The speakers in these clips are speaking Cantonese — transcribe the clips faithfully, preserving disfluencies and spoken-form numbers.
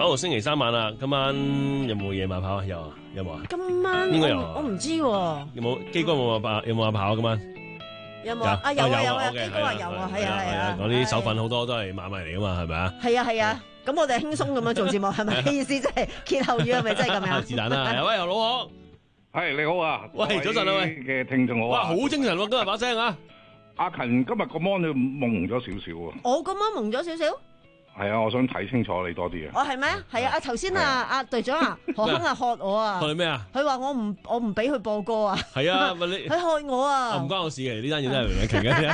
號星期三晚啦，今晚有冇夜晚跑啊？有啊，有冇啊？ 今晚應該有啊我唔知喎。 有冇基哥冇話跑？有冇話跑今晚？ 有冇啊？有啊有啊，基哥話有啊，係啊係啊。 嗰啲手份好多都係買賣嚟噶嘛，係咪啊？ 係啊係啊，咁我哋輕鬆咁樣做節目，係咪意思即係歇後語係咪真係咁樣？ 是但啦，喂，老何， 係你好啊， 喂，早晨啊，喂嘅聽眾好啊， 哇，好精神喎，今日把聲啊！ 阿勤今日個 mon 都蒙咗少少啊， 我咁樣蒙咗少少。 係啊，我想睇清楚你多啲啊。 哦，係咩？係啊，啊頭先啊，阿隊長啊，何亨啊，喝我啊。 喝你咩啊？ 佢話我唔，我唔俾佢播歌啊。 係啊，咪你佢喝我啊。 唔關我事嘅，呢單嘢都係梁詠琪嘅。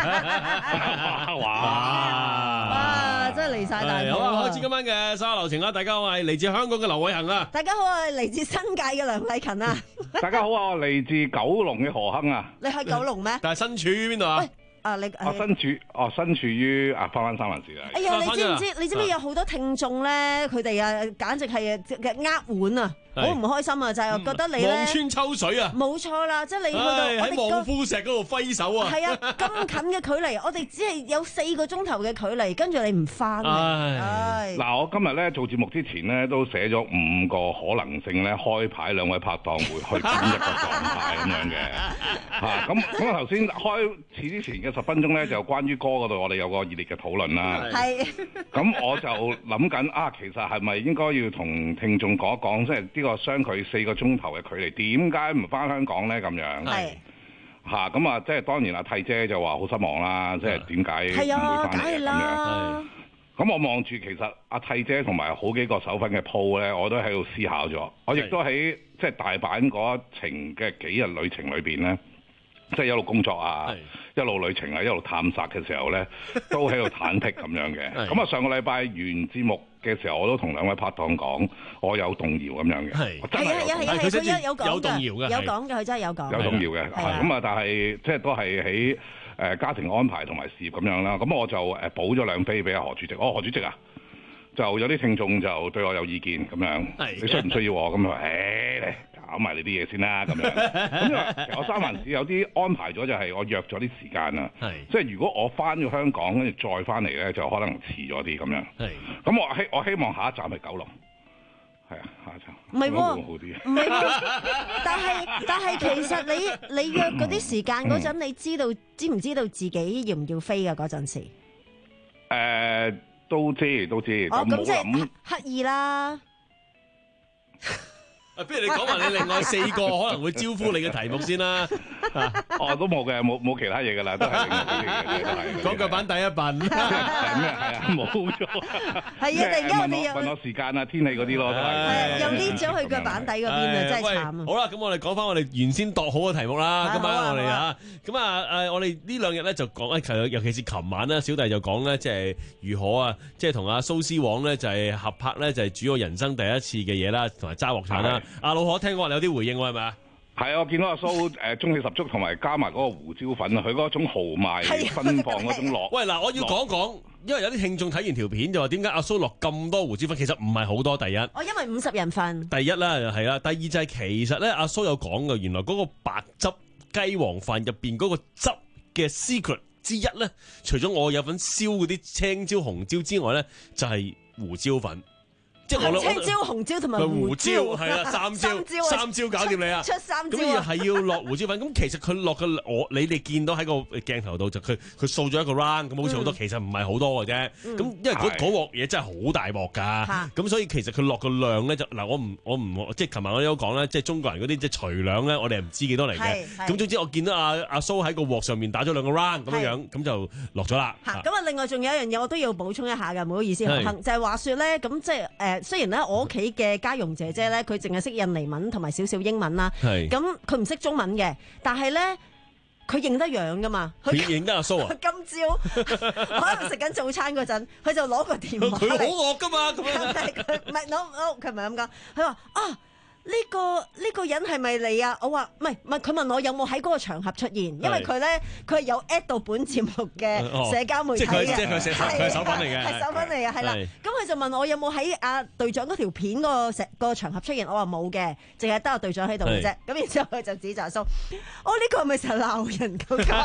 哇！ 哇！真係離曬大譜。 好啊，開始今晚嘅沙流情啦！大家好，我係嚟自香港嘅劉偉恒啊。 大家好，我係嚟自新界嘅梁麗勤啊。 大家好啊，我嚟自九龍嘅何亨啊。 你喺九龍咩？ 但係身處於邊度啊？ 啊！你我身處哦，身處於啊翻翻三藩市啦。 哎呀，你知唔知？你知唔知有好多聽眾咧？佢哋啊，簡直係嘅呃碗啊！好唔開心啊！就係覺得你咧望穿秋水啊！ 冇錯啦，即係你去到喺望夫石嗰度揮手啊！ 係啊，咁近嘅距離，我哋只係有四個鐘頭嘅距離，跟住你唔翻嚟。唉！ 嗱，我今日咧做節目之前咧，都寫咗五個可能性咧，開牌兩位拍檔會去緊一個狀態咁樣嘅嚇。咁咁我頭先開始之前嘅十分鐘咧，就關於歌嗰度，我哋有個熱烈嘅討論啦。 係。咁我就諗緊啊，其實係咪應該要同聽眾講一講，即係呢個相距四個鐘頭嘅距離，點解唔翻香港咧？咁樣係嚇咁啊！即係當然啦，替姐就話好失望啦，即係點解係啊， 唔會翻嚟咁樣？咁我望住其實阿替姐同埋好幾個手份嘅鋪咧，我都喺度思考咗。我亦都喺即係大阪嗰一程嘅幾日旅程裏邊咧，即係一路工作啊，一路旅程啊，一路探索嘅時候咧，都喺度忐忑咁樣嘅。咁啊，上個禮拜完節目嘅時候，我都同兩位拍檔講，我有動搖咁樣嘅。係，係啊係啊係啊，佢真係有講有動搖嘅， 有講嘅，佢真係有講。 有動搖嘅，咁啊，但係即係都係喺誒家庭安排同埋事業咁樣啦。咁我就誒補咗兩飛俾阿何主席。哦，何主席啊，就有啲聽眾就對我有意見咁樣，你需唔需要我？咁佢話誒。搞埋你啲嘢先啦，咁樣。咁因為其實我三藩市有啲安排咗，就係我約咗啲時間啦。係，即係如果我翻咗香港，跟住再翻嚟咧，就可能遲咗啲咁樣。係。咁我希我希望下一站係九龍。係啊，下一站。 唔係喎， 好啲。 唔係喎，但係但係其實你你約嗰啲時間嗰陣，你知道知唔知道自己要唔要飛㗎嗰陣時？ 誒，都知都知。 哦，咁即係刻意啦。 啊，不如你講埋你另外四個可能會招呼你嘅題目先啦。 哦，都冇嘅，冇冇其他嘢噶啦，都係另外啲嘢都係。 講腳板第一笨。 咩？係啊，冇錯。 係啊，突然間我哋又問我時間啊、天氣嗰啲咯，都係。 係又匿咗去腳板底嗰邊啊，真係慘啊！ 好啦，咁我哋講翻我哋原先度好嘅題目啦。今晚我哋啊，咁啊誒，我哋呢兩日咧就講誒，尤其是琴晚咧，小弟就講咧，即係如何啊，即係同阿蘇絲黃咧就係合拍咧，就係煮我人生第一次嘅嘢啦，同埋揸鑊鏟啦。阿老何聽講話你有啲回應喎，係咪啊？ 係啊，我見到阿蘇誒中氣十足，同埋加埋嗰個胡椒粉啊，佢嗰種豪邁芬放嗰種落。 喂，嗱，我要講講，因為有啲聽眾睇完條片就話點解阿蘇落咁多胡椒粉？其實唔係好多。第一， 我因為五十人份。 第一啦，係啦。第二就係其實咧，阿蘇有講嘅，原來嗰個白汁雞皇飯入邊嗰個汁嘅 secret 之一咧，除咗我有份燒嗰啲青椒、紅椒之外咧，就係胡椒粉。即係我青椒、紅椒同埋胡椒， 係啦，三椒，三椒搞掂你啊！ 出三椒， 咁要係要落胡椒粉。咁其實佢落嘅我，你哋見到喺個鏡頭度就佢佢掃咗一個 round，咁好似好多，其實唔係好多嘅啫。咁因為嗰嗰鑊嘢真係好大鑊㗎，咁所以其實佢落個量咧就嗱，我唔我唔即係琴日我都講咧，即係中國人嗰啲即係除量咧，我哋係唔知幾多嚟嘅。咁總之我見到阿阿蘇喺個鑊上面打咗兩個 round 咁樣樣，咁就落咗啦。 咁啊，另外仲有一樣嘢我都要補充一下㗎，唔好意思，就係話説咧，咁即係誒。雖然咧，我屋企嘅家傭姐姐咧，佢淨係識印尼文同埋少少英文啦。係。咁佢唔識中文嘅，但係咧，佢認得樣噶嘛。佢認得阿蘇啊！ 今朝我喺度食緊早餐嗰陣，佢就攞個電話。 佢好惡噶嘛，咁樣。 但係佢唔係，no no，佢唔係咁講。佢話啊。呢個呢個人係咪你啊？我話唔係唔係，佢問我有冇喺嗰個場合出現，因為佢咧佢係有 at 到本節目嘅社交媒體嘅， 即係佢即係佢係手粉嚟嘅， 係手粉嚟嘅，係啦。咁佢就問我有冇喺阿隊長嗰條片個石個場合出現，我話冇嘅，淨係得阿隊長喺度嘅啫。咁然之後佢就指責阿蘇，我呢個係咪成日鬧人咁㗎？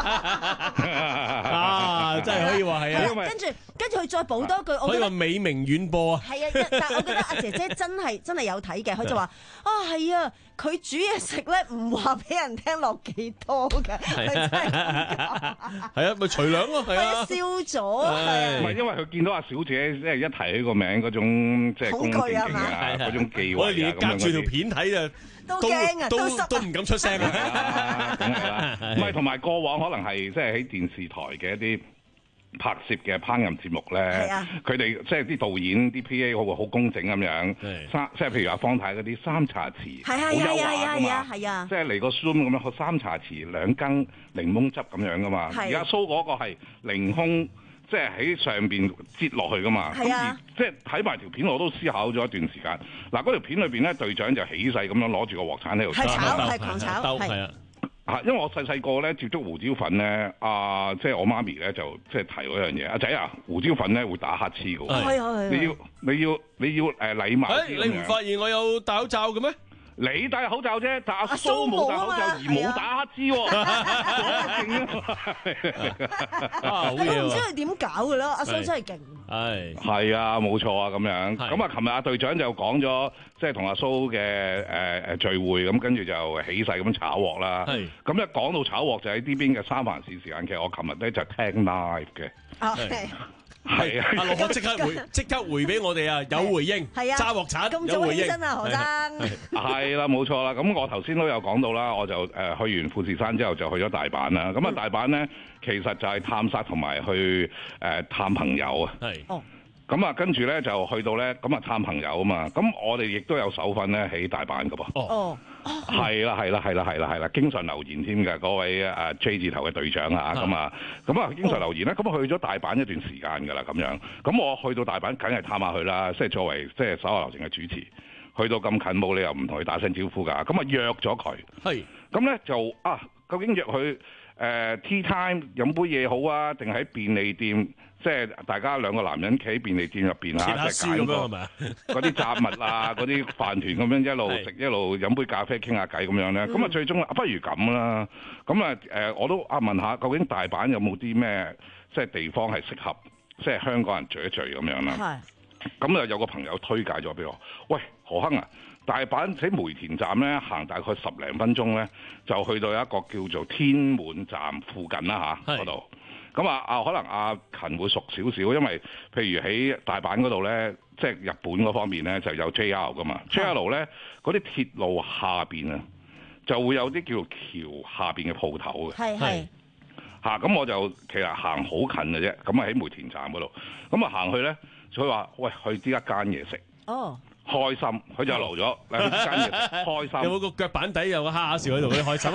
啊，真係可以話係啊！ 跟住跟住佢再補多句，我可以話美名遠播啊！ 係啊，但係我覺得阿姐姐真係真係有睇嘅，佢就話啊係啊，佢煮嘢食咧唔話俾人聽落幾多嘅，係真係係啊，咪除兩咯，係啊， 燒咗，唔係因為佢見到阿小姐即係一提呢個名嗰種即係恭敬敬啊，嗰種忌諱啊， 我哋連隔住條片睇啊， 都驚啊， 都都都唔敢出聲啊，梗係啦，唔係同埋過往可能係即係喺電視台嘅一啲拍攝嘅烹飪節目咧，佢哋即係啲導演啲 P A 好好工整咁樣，三即係譬如話方太嗰啲三茶匙，好優雅噶嘛，即係嚟個 zoom 咁樣，三茶匙兩羹檸檬汁咁樣噶嘛。而家蘇嗰個係凌空，即係喺上邊擠落去噶嘛。咁而即係睇埋條片，我都思考咗一段時間。嗱，嗰條片裏邊咧，隊長就起勢咁樣攞住個鑊鏟喺度炒，係狂炒，係啊。 啊，因為我細細個咧接觸胡椒粉咧，啊，即係我媽咪咧就即係提嗰樣嘢，阿仔啊，胡椒粉咧會打乞嗤嘅喎，你要你要你要誒禮貌啲咁樣。你唔發現我有戴口罩嘅咩？ 你戴口罩啫，但阿蘇冇戴口罩而冇打乞嗤喎， 啊，我唔知佢點搞嘅啦，阿蘇真係勁。 係係啊，冇錯啊，咁樣。咁啊，琴日阿隊長就講咗，即係同阿蘇嘅誒誒聚會，咁跟住就起勢咁炒鑊啦。係。咁一講到炒鑊就喺呢邊嘅三藩市時間，其實我琴日咧就聽 live 嘅。 啊，係。 係啊！ 阿羅學即刻回，即刻回俾我哋啊！有回應， 係啊， 揸鑊鏟咁早起身啊，何生。 係啦，冇錯啦。咁我頭先都有講到啦，我就誒去完富士山之後就去咗大阪啦。咁啊，大阪咧其實就係探索同埋去誒探朋友啊。係。哦。咁啊，跟住咧就去到咧，咁啊探朋友啊嘛。咁我哋亦都有手份咧喺大阪噶噃。哦。係啦，係啦，係啦，係啦，係啦，經常留言添嘅嗰位誒 J 字頭嘅隊長啊，咁啊，咁啊經常留言咧，咁啊去咗大阪一段時間㗎啦，咁樣，咁我去到大阪梗係探下佢啦，即係作為即係手下留情嘅主持，去到咁近冇理由唔同佢打聲招呼㗎，咁啊約咗佢，係，咁咧就啊，究竟約佢誒 tea time 飲杯嘢好啊，定喺便利店？即係大家兩個男人企喺便利店入邊啊，即係揀個嗰啲雜物啊，嗰啲飯團咁樣一路食一路飲杯咖啡傾下偈咁樣咧。咁啊、嗯、最終不如咁啦。咁啊誒，我都啊問下，究竟大阪有冇啲咩即係地方係適合即係香港人聚一聚咁樣啦？係。咁啊有個朋友推介咗俾我，喂何亨啊，大阪喺梅田站咧行大概十零分鐘咧，就去到一個叫做天滿站附近啦嚇嗰度。咁啊啊，可能阿勤會熟少少，因為譬如喺大阪嗰度咧，即係日本嗰方面咧就有 J R 噶嘛 ，J R 咧嗰啲鐵路下邊啊，就會有啲叫做橋下邊嘅鋪頭嘅。係係。嚇，咁我就其實行好近嘅啫，咁啊喺梅田站嗰度，咁啊行去咧，佢話喂去呢一間嘢食。哦。開心，佢就留咗兩間嘢食，開心。 有冇個腳板底有個哈哈笑喺度咧？開心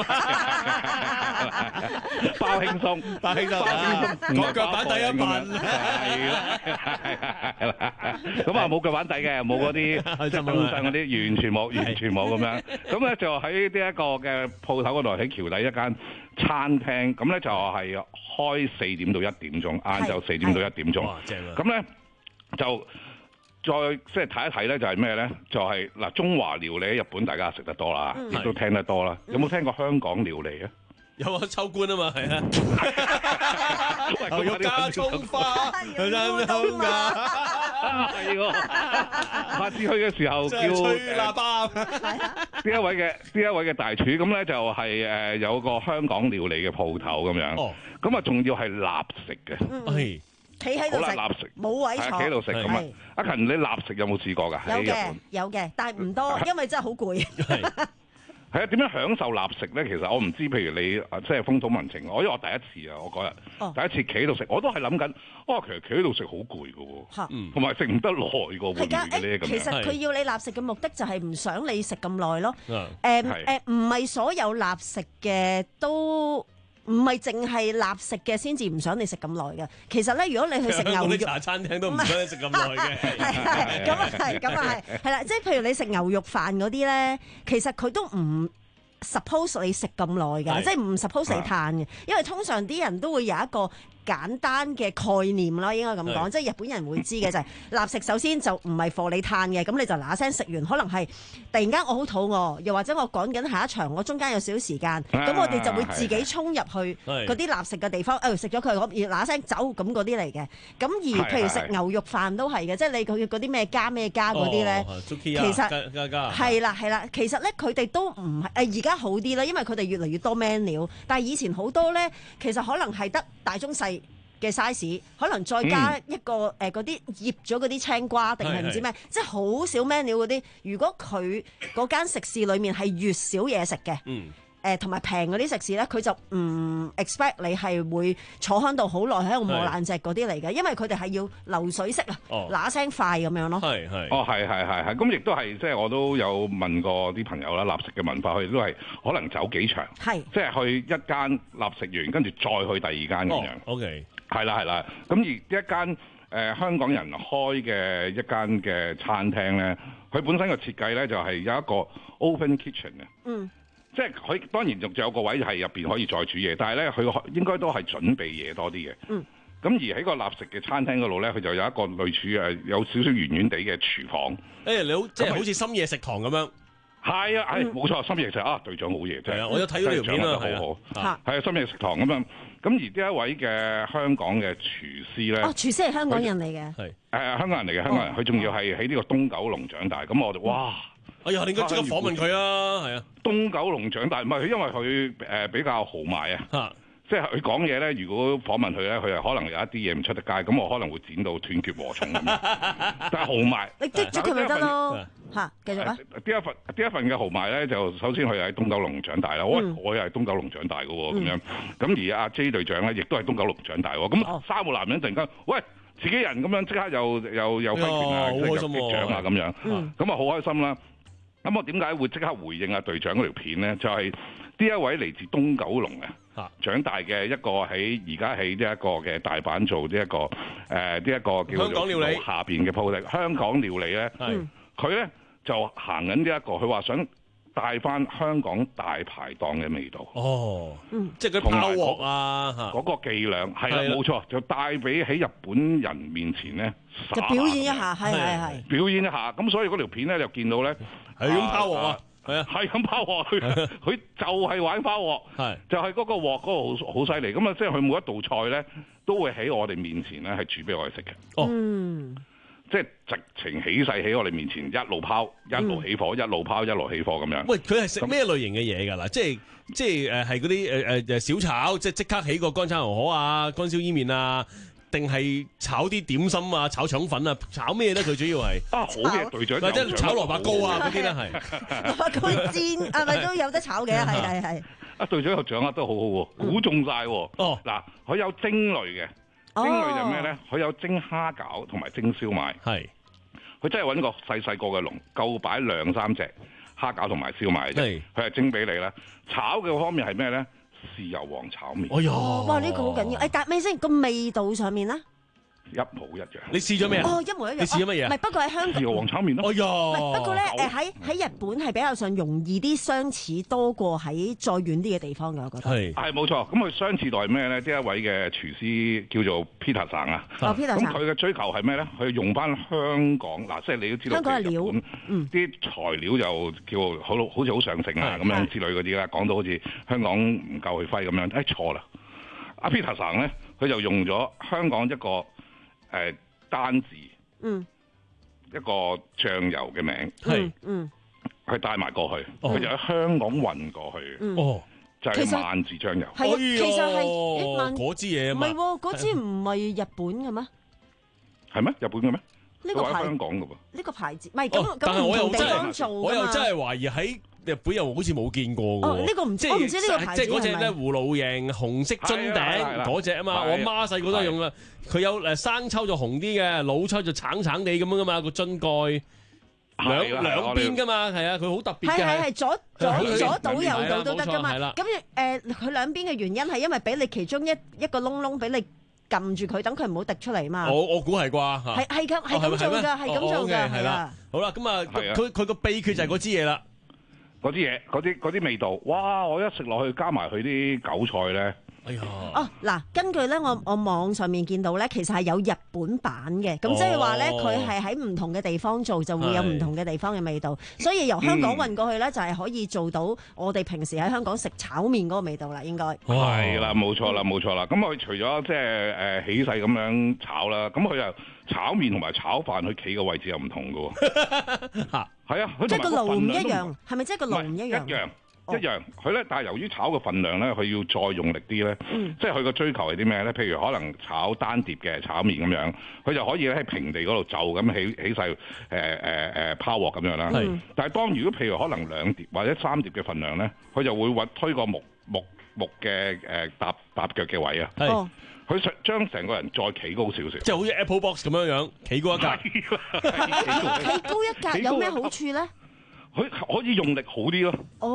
包輕鬆，包輕鬆，包輕鬆。 個腳板底一問， 係啦，係啦。咁啊冇腳板底嘅，冇嗰啲即係登上嗰啲，完全冇，完全冇咁樣。咁咧就喺呢一個嘅鋪頭嗰度，喺橋底一間餐廳。咁咧就係開四點到一點鐘，晏晝四點到一點鐘。哇，正啊！咁咧就。再即係睇一睇咧，就係咩咧？就係、是、嗱，中華料理喺日本大家食得多啦，亦、嗯、都聽得多啦。有冇聽過香港料理啊？ 有啊，秋官啊嘛，係啊。牛肉加葱花，有冇通㗎？係喎。下次去嘅時候叫吹喇叭。 呢一位嘅呢一位嘅大廚，咁咧就係誒有個香港料理嘅鋪頭咁樣。哦。咁啊，仲要係立食嘅。係。 企喺度食，冇位坐。 企喺度食咁啊！阿勤，你立食有冇試過㗎？ 有嘅，有嘅，但係唔多，因為真係好攰。係係啊，點樣享受立食咧？其實我唔知，譬如你即係風土民情，我因為我第一次啊，我嗰日、哦、第一次企喺度食，我都係諗緊，哦，其實企喺度食好攰㗎喎，同埋食唔得耐㗎，會唔會嘅咧？咁其實佢要你立食嘅目的就係唔想你食咁耐咯。誒誒，唔係所有立食嘅都。 唔係淨係臘食嘅先至唔想你食咁耐嘅。其實咧，如果你去食牛肉， 茶餐廳都唔想你食咁耐嘅。 係咁啊係，咁啊係，係啦，即係譬如你食牛肉飯嗰啲咧，其實佢都唔 suppose 你食咁耐㗎，即係唔 suppose 你嘆嘅，因為通常啲人都會有一個簡單嘅概念啦，應該咁講，即係日本人會知嘅就係臘食首先就唔係貨你嘆嘅，咁你就嗱聲食完，可能係突然間我好肚餓，又或者我趕緊下一場，我中間有少少時間，咁我哋就會自己衝入去嗰啲臘食嘅地方，誒食咗佢，我而嗱聲走咁嗰啲嚟嘅。咁而譬如食牛肉飯都係嘅，即係你佢嗰啲咩加咩加嗰啲咧，其實係啦係啦，其實咧佢哋都唔係誒而家好啲啦，因為佢哋越嚟越多 menu，但係以前好多咧，其實可能係得大中細嘅 size， 可能再加一個誒嗰啲醃咗嗰啲青瓜定係唔知咩，即係好少 menu 嗰啲。如果佢嗰間食肆裏面係越少嘢食嘅，誒同埋平嗰啲食肆咧，佢就唔 expect 你係會坐喺度好耐喺度磨爛隻嗰啲嚟嘅，因為佢哋係要流水式啊，嗱聲快咁樣咯。係係哦，係係係係，咁亦都係即係我都有問過啲朋友啦，臘食嘅文化佢哋都係可能走幾場，係即係去一間臘食完，跟住再去第二間咁樣。 哦、OK， 係啦係啦，咁而一間誒、呃、香港人開嘅一間嘅餐廳咧，佢本身嘅設計咧就係、是、有一個 open kitchen 嘅。嗯。即係佢當然仲有個位係入邊可以再煮嘢，但係咧佢應該都係準備嘢多啲嘅。嗯。咁而喺個臘食嘅餐廳嗰度咧，佢就有一個類似誒有少少圓圓地嘅廚房。誒你好，即係好似深夜食堂咁樣。 係啊，係冇錯，深夜食啊，隊長好嘢，真係。係啊， 我有睇到條片啊， 好好。係啊，深夜食堂咁樣。咁而呢一位嘅香港嘅廚師咧， 哦，廚師係香港人嚟嘅。係誒香港人嚟嘅，香港人，佢仲要係喺呢個東九龍長大。咁我就哇！ 哎呀，你應該即刻訪問佢啊！係啊， 東九龍長大，唔係佢，因為佢誒比較豪邁啊，即係佢講嘢咧。如果訪問佢咧，佢係可能有一啲嘢唔出得街，咁我可能會剪到斷絕和蟲咁樣。但係豪邁， 你激咗佢咪得咯？嚇，繼續啊！ 呢一份呢一份嘅豪邁咧，就首先佢喺東九龍長大啦。我我又係東九龍長大嘅喎，咁樣。咁而阿 J 隊長咧，亦都係東九龍長大喎。咁三個男人突然間，喂，自己人咁樣，即刻又又又揮拳啊，即係又擊掌啊咁樣。咁啊好開心啦！咁我點解會即刻回應阿隊長嗰條片咧？就係、是、呢一位嚟自東九龍啊，長大嘅一個喺而家喺呢一個嘅大阪做呢、這、一個誒呢一個叫做香港料理下邊嘅鋪頭。香港料理咧，佢咧就行緊呢一個，佢話想帶翻香港大排檔嘅味道。哦，嗯，即係佢拋鑊啊，嗰、那個伎倆係啦，冇錯，就帶俾喺日本人面前咧， 就表演一下，係係係， 表演一下。咁所以嗰條片咧就見到咧。 係咁拋鑊啊！係啊， 係咁拋鑊，佢佢就係玩拋鑊，係就係嗰個鑊嗰個好好犀利。咁啊，即係佢每一道菜咧，都會喺我哋面前咧係煮俾我哋食嘅。哦，嗯，即係直情起勢喺我哋面前，一路拋，一路起火，嗯、一路拋，一路起火咁樣。 喂，佢係食咩類型嘅嘢㗎啦？即係即係誒係嗰啲誒誒誒小炒，即係即刻起個乾炒牛河啊、乾燒伊麵啊。定係炒啲點心啊、炒腸粉啊、炒咩咧？佢主要係啊，好嘅隊長， 或者炒蘿蔔糕啊嗰啲咧係。 蘿蔔糕煎係咪都有得炒嘅？係係係。啊， 隊長又掌握得好好喎，估中晒喎。哦，嗱，佢有蒸類嘅，蒸類就咩咧？佢有蒸蝦餃同埋蒸燒賣。係，佢真係揾個細細個嘅籠，夠擺兩三隻蝦餃同埋燒賣啫。佢係蒸俾你啦。炒嘅方面係咩咧？豉油皇炒麵， 哎呀，哇！呢、這個好緊要，誒，但咩先個味道上面咧， 一模一樣。 你試咗咩啊？ 哦，一模一樣。 你試咗乜嘢？ 唔係，不過喺香港， 豉油皇炒麵咯。 哎呀， 不過咧，誒喺喺日本係比較上容易啲相似多過喺再遠啲嘅地方嘅，我覺得係係冇錯。咁佢相似代咩咧？呢一位嘅廚師叫做 Peter 生啊。 哦，Peter 生。 咁佢嘅追求係咩咧？佢用翻香港嗱，即係你都知道香港嘅料，啲、嗯、材料就叫好好似好上乘啊咁樣之類嗰啲啦。講到好似香港唔夠去揮咁樣，誒錯啦！阿 Peter 生咧，佢就用咗香港一個誒。呃單字，嗯，一個醬油嘅名，係，嗯，佢帶埋過去，佢、哦、就喺香港運過去，哦、嗯，就係、是、萬字醬油， 係啊，其實係嗰支嘢啊嘛， 唔係，嗰支唔係日本嘅咩？ 係咩？日本嘅咩？ 呢、這個牌香港嘅喎， 呢個牌子，唔係咁咁唔同地方做， 我又真係懷疑喺日本又好似冇見過喎。 哦，呢、這個唔知，我唔知呢個牌子係咪？ 即係嗰隻咧葫蘆形紅色樽頂嗰隻啊嘛，我媽細個都係用啊。佢有誒生抽就紅啲嘅，老抽就橙橙地咁樣噶嘛，個樽蓋。 兩兩邊噶嘛，係啊，佢好特別嘅。 係係係左左左倒右倒都得噶嘛。咁誒，佢兩邊嘅原因係因為俾你其中一一個窿窿俾你撳住佢，等佢唔好滴出嚟嘛。 我我估係啩。 係係咁係咁做㗎，係咁做㗎，係啦。 好啦，咁啊，佢佢個秘訣就係嗰支嘢啦。 嗰啲嘢，嗰啲嗰啲味道，哇！我一食落去，加埋佢啲韭菜咧， 哎呀！ 哦，嗱，根據咧，我我網上面見到咧，其實係有日本版嘅，咁即係話咧，佢係喺唔同嘅地方做，就會有唔同嘅地方嘅味道，所以由香港運過去咧，就係可以做到我哋平時喺香港食炒麵嗰個味道啦，應該。 係啦，冇錯啦，冇錯啦。咁佢除咗即係誒起勢咁樣炒啦，咁佢又炒麵同埋炒飯，佢企嘅位置又唔同嘅喎。嚇，係啊， 即係個爐唔一樣，係咪即係個爐唔一樣？ 一樣。一樣，佢咧，但係由於炒嘅份量咧，佢要再用力啲咧，嗯、即係佢個追求係啲咩咧？譬如可能炒單碟嘅炒麵咁樣，佢就可以喺平地嗰度就咁起起勢誒誒誒拋鑊咁樣啦。是但係當如果譬如可能兩碟或者三碟嘅份量咧，佢就會揾推個木木木嘅誒搭搭腳嘅位啊。佢是將成個人再企高少少， 即係好似 Apple Box 咁樣樣，企高一格。 企高一格有咩好處咧？ 佢可以用力好啲咯。 哦，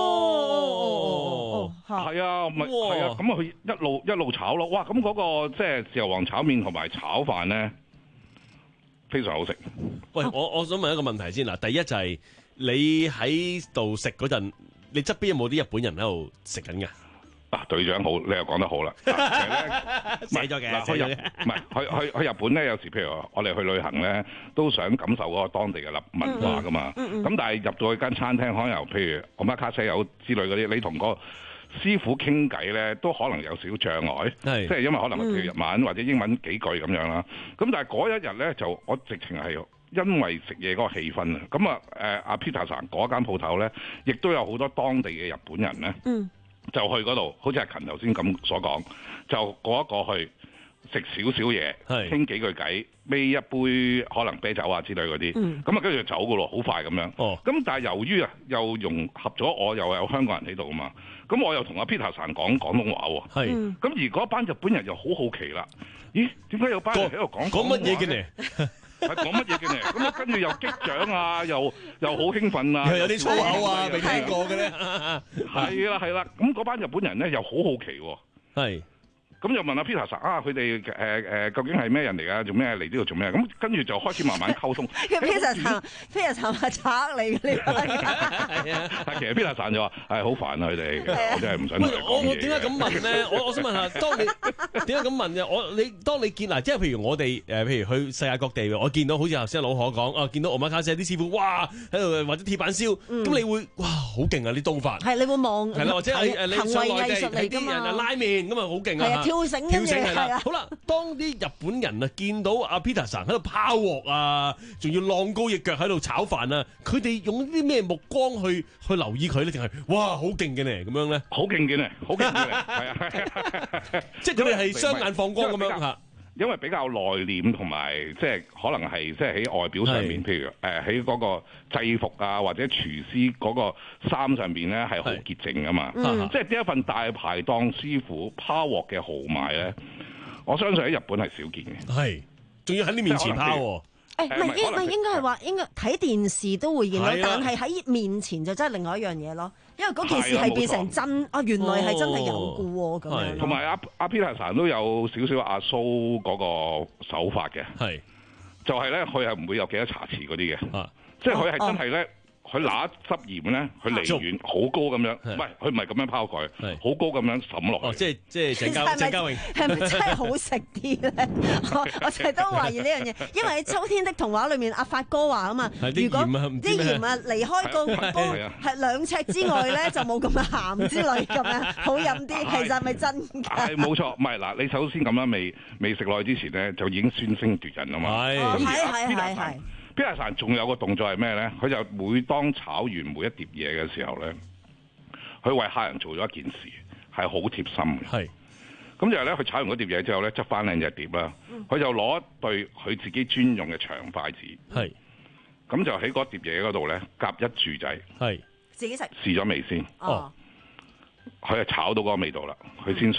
哦， 係啊，咪係啊，咁啊，佢一路一路炒咯。哇，咁嗰個即係豉油皇炒麵同埋炒飯咧，非常好食。 喂，我我想問一個問題先嗱，第一就係你喺度食嗰陣，你側邊有冇啲日本人喺度食緊㗎？ 嗱，隊長好，你又講得好啦。其實咧， 寫咗嘅， 去日唔係去去去日本咧，有時譬如我哋去旅行咧，都想感受嗰個當地嘅文化噶嘛。咁、嗯嗯嗯、但係入到去間餐廳，可能譬如我媽卡西有之類嗰啲，你同個師傅傾偈咧，都可能有少少障礙。是即係因為可能譬如日文或者英文幾句咁樣啦。咁但係嗰一日咧，就我直情係因為食嘢嗰個氣氛啊。咁啊誒阿 Peter さん嗰間鋪頭咧，亦都有好多當地嘅日本人咧。嗯就去嗰度，好似阿勤頭先咁所講，就過一過去食少少嘢，傾幾句偈，孭一杯可能啤酒啊之類嗰啲，咁啊跟住就走噶咯，好快咁樣。咁、哦、但係由於啊又融合咗我又有香港人喺度啊嘛，咁我又同阿 Peter さん講廣東話喎。咁是而嗰班日本人又好好奇啦，咦？點解有班人喺度講講乜嘢嘅呢？ 係講乜嘢嘅呢？咁啊跟住又擊掌啊，又又好興奮啊， 又有啲粗口啊，未聽過嘅咧。 係啦係啦，咁嗰班日本人咧又好好奇喎。係。咁又問阿 Peter 實啊，佢哋誒誒究竟係咩人嚟㗎？做咩嚟呢度做咩？咁跟住就開始慢慢溝通。 Peter 實 Peter 實係賊嚟嘅呢個。 係啊，但係其實 Peter 實就話係好煩啊！佢哋，我真係唔想同佢講嘢。 我我點解咁問咧？我我想問下，當你點解咁問嘅？我你當你見嗱，即係譬如我哋誒，譬如去世界各地，我見到好似頭先老何講，啊見到奧馬卡西啲師傅，哇喺度或者鐵板燒，咁你會哇好勁啊啲刀法。 係你會望係啦，或者係誒你上內地睇啲人啊拉麵咁啊好勁啊。跳繩跳繩係啦，好啦，當啲日本人啊見到阿 Peter さん喺度拋鑊啊，仲要浪高翼腳喺度炒飯啊，佢哋用啲咩目光去去留意佢咧？定係哇好勁嘅咧咁樣咧？ 好勁嘅咧，好勁嘅咧，係啊， 即係佢哋係雙眼放光咁樣嚇。 因為比較內斂同埋即係可能係即係喺外表上面，譬如誒喺嗰個制服啊或者廚師嗰個衫上邊咧係好潔淨噶嘛，嗯、即係呢一份大排檔師傅拋鑊嘅豪邁咧，我相信喺日本係少見嘅。係，仲要喺你面前拋喎。 誒唔係應唔係應該係話應該睇電視都會見到，但係喺面前就真係另外一樣嘢咯。因為嗰件事係變成真啊，原來係真係有嘅喎咁樣。 同埋阿阿 Peter さん都有少少阿蘇嗰個手法嘅，係就係咧，佢係唔會有幾多茶匙嗰啲嘅，即係佢係真係咧。佢拿一執鹽咧，佢離遠好高咁樣，唔係佢唔係咁樣拋佢，好高咁樣滲落去。 哦，即係即係鄭家鄭家榮， 係咪真係好食啲咧？我我成日都懷疑呢樣嘢，因為喺《秋天的童話》裏面，阿發哥話啊嘛，如果啲鹽啊離開個煲係兩尺之外咧，就冇咁鹹之類咁樣，好飲啲。其實係咪真㗎？ 係冇錯，唔係嗱，你首先咁樣未未食落去之前咧，就已經酸聲奪人啊嘛。係係係係。 Peter さん仲有個動作係咩咧？佢就每當炒完每一碟嘢嘅時候咧，佢為客人做咗一件事，係好貼心嘅。係，咁就係咧，佢炒完嗰碟嘢之後咧，執翻靚隻碟啦，佢就攞一對佢自己專用嘅長筷子，係，咁就喺嗰碟嘢嗰度咧夾一注仔，係， 自己食， 試咗味先，哦，佢係炒到嗰個味道啦，佢先上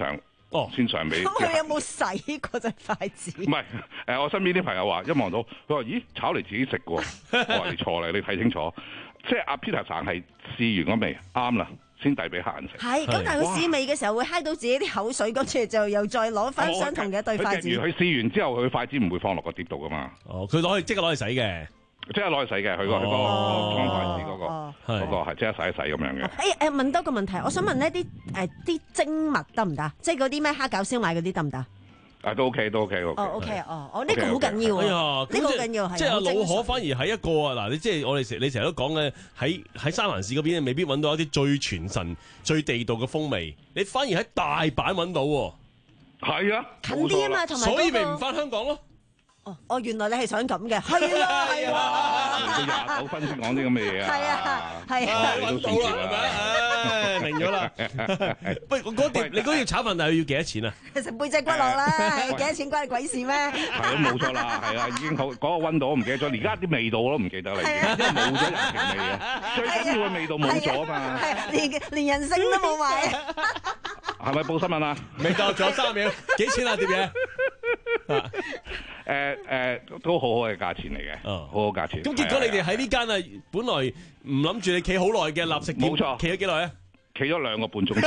哦， 先上俾。 咁佢有冇洗過隻筷子？ 唔係，誒我身邊啲朋友話一望到，佢話咦炒嚟自己食喎，我話你錯啦，你睇清楚，即係阿 Peter สั่係試完嗰味啱啦。先遞俾客人食。 係，咁但係佢試味嘅時候會揩到自己啲口水，跟住就又再攞翻相同嘅一對筷子。 佢試完之後，佢筷子唔會放落個碟度噶嘛。 哦，佢攞去即刻攞去洗嘅， 即刻攞去洗嘅。佢個佢個裝筷子嗰個嗰個係即刻洗一洗咁樣嘅。 誒誒，問多個問題，我想問呢啲誒啲蒸物得唔得？即係嗰啲咩蝦餃燒賣嗰啲得唔得？ 啊，都 OK，都 OK，OK。 哦，OK，哦，哦，呢個好緊要啊！呢個好緊要係。 即係老可反而係一個啊！嗱，你即係我哋成你成日都講嘅，喺喺三藩市嗰邊未必揾到一啲最傳神、最地道嘅風味，你反而喺大阪揾到喎。 係啊， 近啲啊嘛，同埋所以咪唔翻香港咯。 哦，哦，原來你係想咁嘅，係啦，係啦。 佢廿九分先講啲咁嘅嘢啊！ 係啊，係啊， 揾到啦，係咪？唉，明咗啦。喂，我嗰碟你嗰碟炒飯大概要幾多錢啊？ 食背脊骨落啦，幾多錢關你鬼事咩？ 係啊，冇錯啦，係啊，已經好嗰個溫度我唔記得咗，而家啲味道我都唔記得啦，已經因為冇咗人情味啊，最緊要嘅味道冇咗啊嘛， 係連連人性都冇埋。 係咪報新聞啊？ 未夠，仲有三秒，幾錢啊碟嘢？ 誒誒，都好好嘅價錢嚟嘅，好好價錢。 咁結果你哋喺呢間啊，本來唔諗住你企好耐嘅立食店，冇錯，企咗幾耐啊？ 企咗兩個半鐘。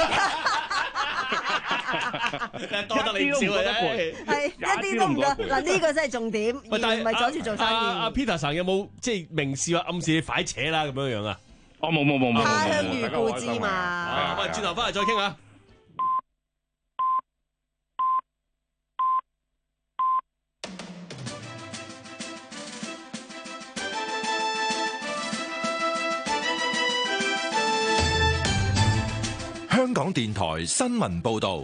多得你少啊！ 係一啲都唔得。嗱，呢個真係重點，而唔係阻住做生意。 阿 Peter 神有冇即係明示話暗示你快扯啦咁樣樣啊？ 哦，冇冇冇冇。 他鄉遇故知嘛。 係啊，喂，轉頭翻嚟再傾下。 香港電台新聞報道，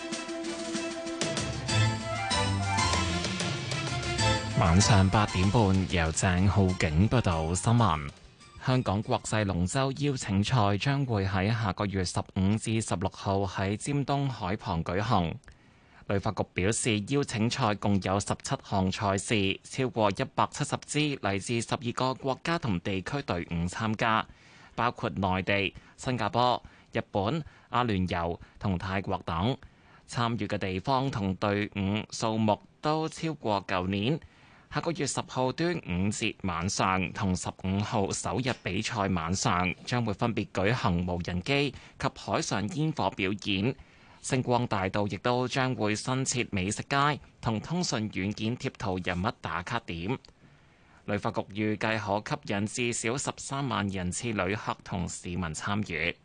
晚上八點半由鄭浩景報道新聞。香港國際龍舟邀請賽將會喺下個月十五至十六號喺尖東海旁舉行。旅發局表示，邀請賽共有十七項賽事，超過一百七十支嚟自十二個國家同地區隊伍參加，包括內地、新加坡、日本、阿聯酋同泰國等。參與嘅地方同隊伍數目都超過舊年。下個月十號端午節晚上同十五號首日比賽晚上將會分別舉行無人機及海上煙火表演。星光大道亦都將會新設美食街同通訊軟件貼圖人物打卡點。旅發局預計可吸引至少十三萬人次旅客同市民參與。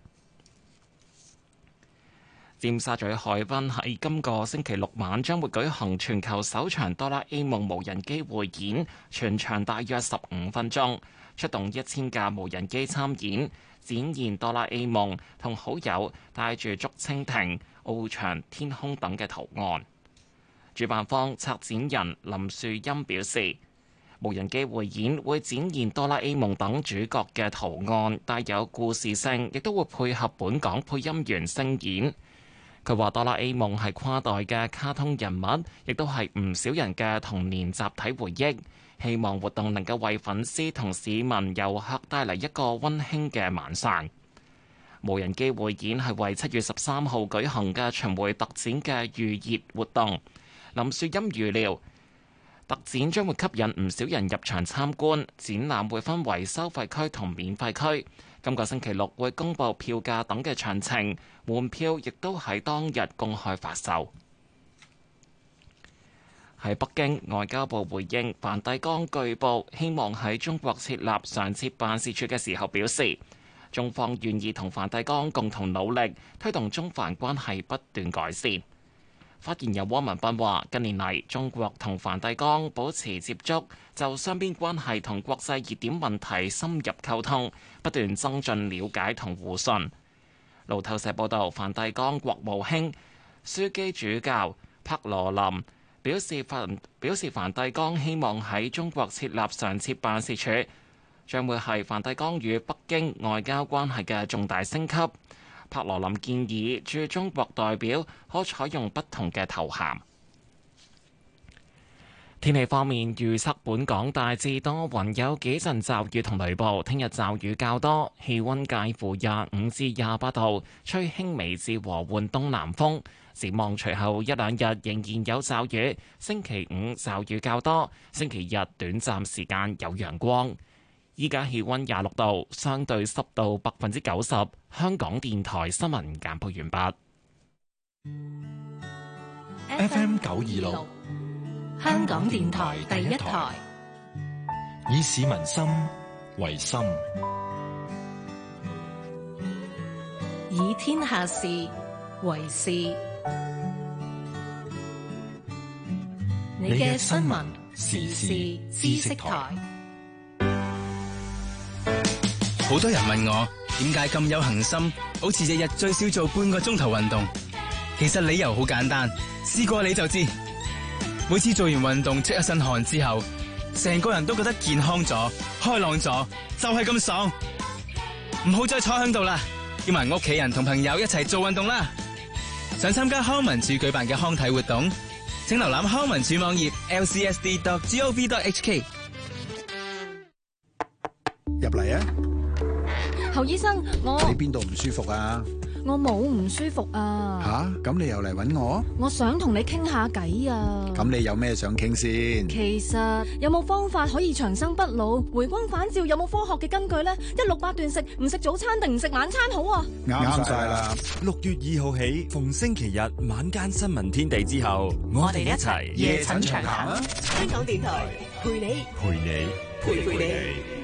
尖沙咀海濱喺今個星期六晚將會舉行全球首場哆啦 A 夢無人機匯演，全場大約十五分鐘，出動一千架無人機參演，展現哆啦 A 夢同好友帶住竹蜻蜓、翱翔天空等嘅圖案。主辦方策展人林樹鑫表示，無人機匯演會展現哆啦 A 夢等主角嘅圖案，帶有故事性，亦都會配合本港配音員聲演。佢話哆啦 A 夢係跨代嘅卡通人物，亦都係唔少人嘅童年集體回憶。希望活動能夠為粉絲同市民遊客帶嚟一個溫馨嘅晚上。無人機匯演係為七月十三號舉行嘅巡迴特展嘅預熱活動。林雪欣預料，特展將會吸引唔少人入場參觀，展覽會分為收費區同免費區。今個星期六會公布票價等嘅詳情，門票亦都喺當日公開發售。喺北京，外交部回應梵蒂岡據報希望喺中國設立常設辦事處嘅時候表示，中方願意同梵蒂岡共同努力，推動中梵關係不斷改善。發言人汪文斌話：近年嚟，中國同梵蒂岡保持接觸，就雙邊關係同國際熱點問題深入溝通，不斷增進了解同互信。路透社報導，梵蒂岡國務卿樞機主教帕羅林表示梵表示梵蒂岡希望喺中國設立常設辦事處，將會係梵蒂岡與北京外交關係嘅重大升級。帕羅林建議駐中國代表可採用不同嘅頭銜。 天氣方面，預測本港大致多雲，有幾陣驟雨同雷暴。聽日驟雨較多，氣溫介乎廿五至廿八度，吹輕微至和緩東南風。展望隨後一兩日仍然有驟雨，星期五驟雨較多，星期日短暫時間有陽光。依家氣溫廿六度，相對濕度百分之九十。香港電台新聞簡報完畢。 F M 九二六。 香港電台第一台， 以市民心為心， 以天下事為事。你嘅新聞時事知識台。 好多人問我點解咁有恒心，好似日日最少做半個鐘頭運動。其實理由好簡單，試過你就知。每次做完運動出一身汗之後，成個人都覺得健康咗、開朗咗，就係咁爽。唔好再坐喺度啦，叫埋屋企人同朋友一齊做運動啦。想參加康文署舉辦嘅康體活動，請瀏覽康文署網頁 l c s d dot gov dot h k。 入嚟啊！ 侯醫生，我你邊度唔舒服啊？ 我冇唔舒服啊！ 吓，咁你又嚟搵我？ 我想同你傾下偈啊！ 咁你有咩想傾先？ 其實有冇方法可以長生不老、回光返照？有冇科學嘅根據呢？一六八斷食，唔食早餐定唔食晚餐好啊？ 啱晒啦！ 六月二號起，逢星期日晚間新聞天地之後， 我哋一齊夜診長談。 香港電台陪你， 陪你， 陪陪你。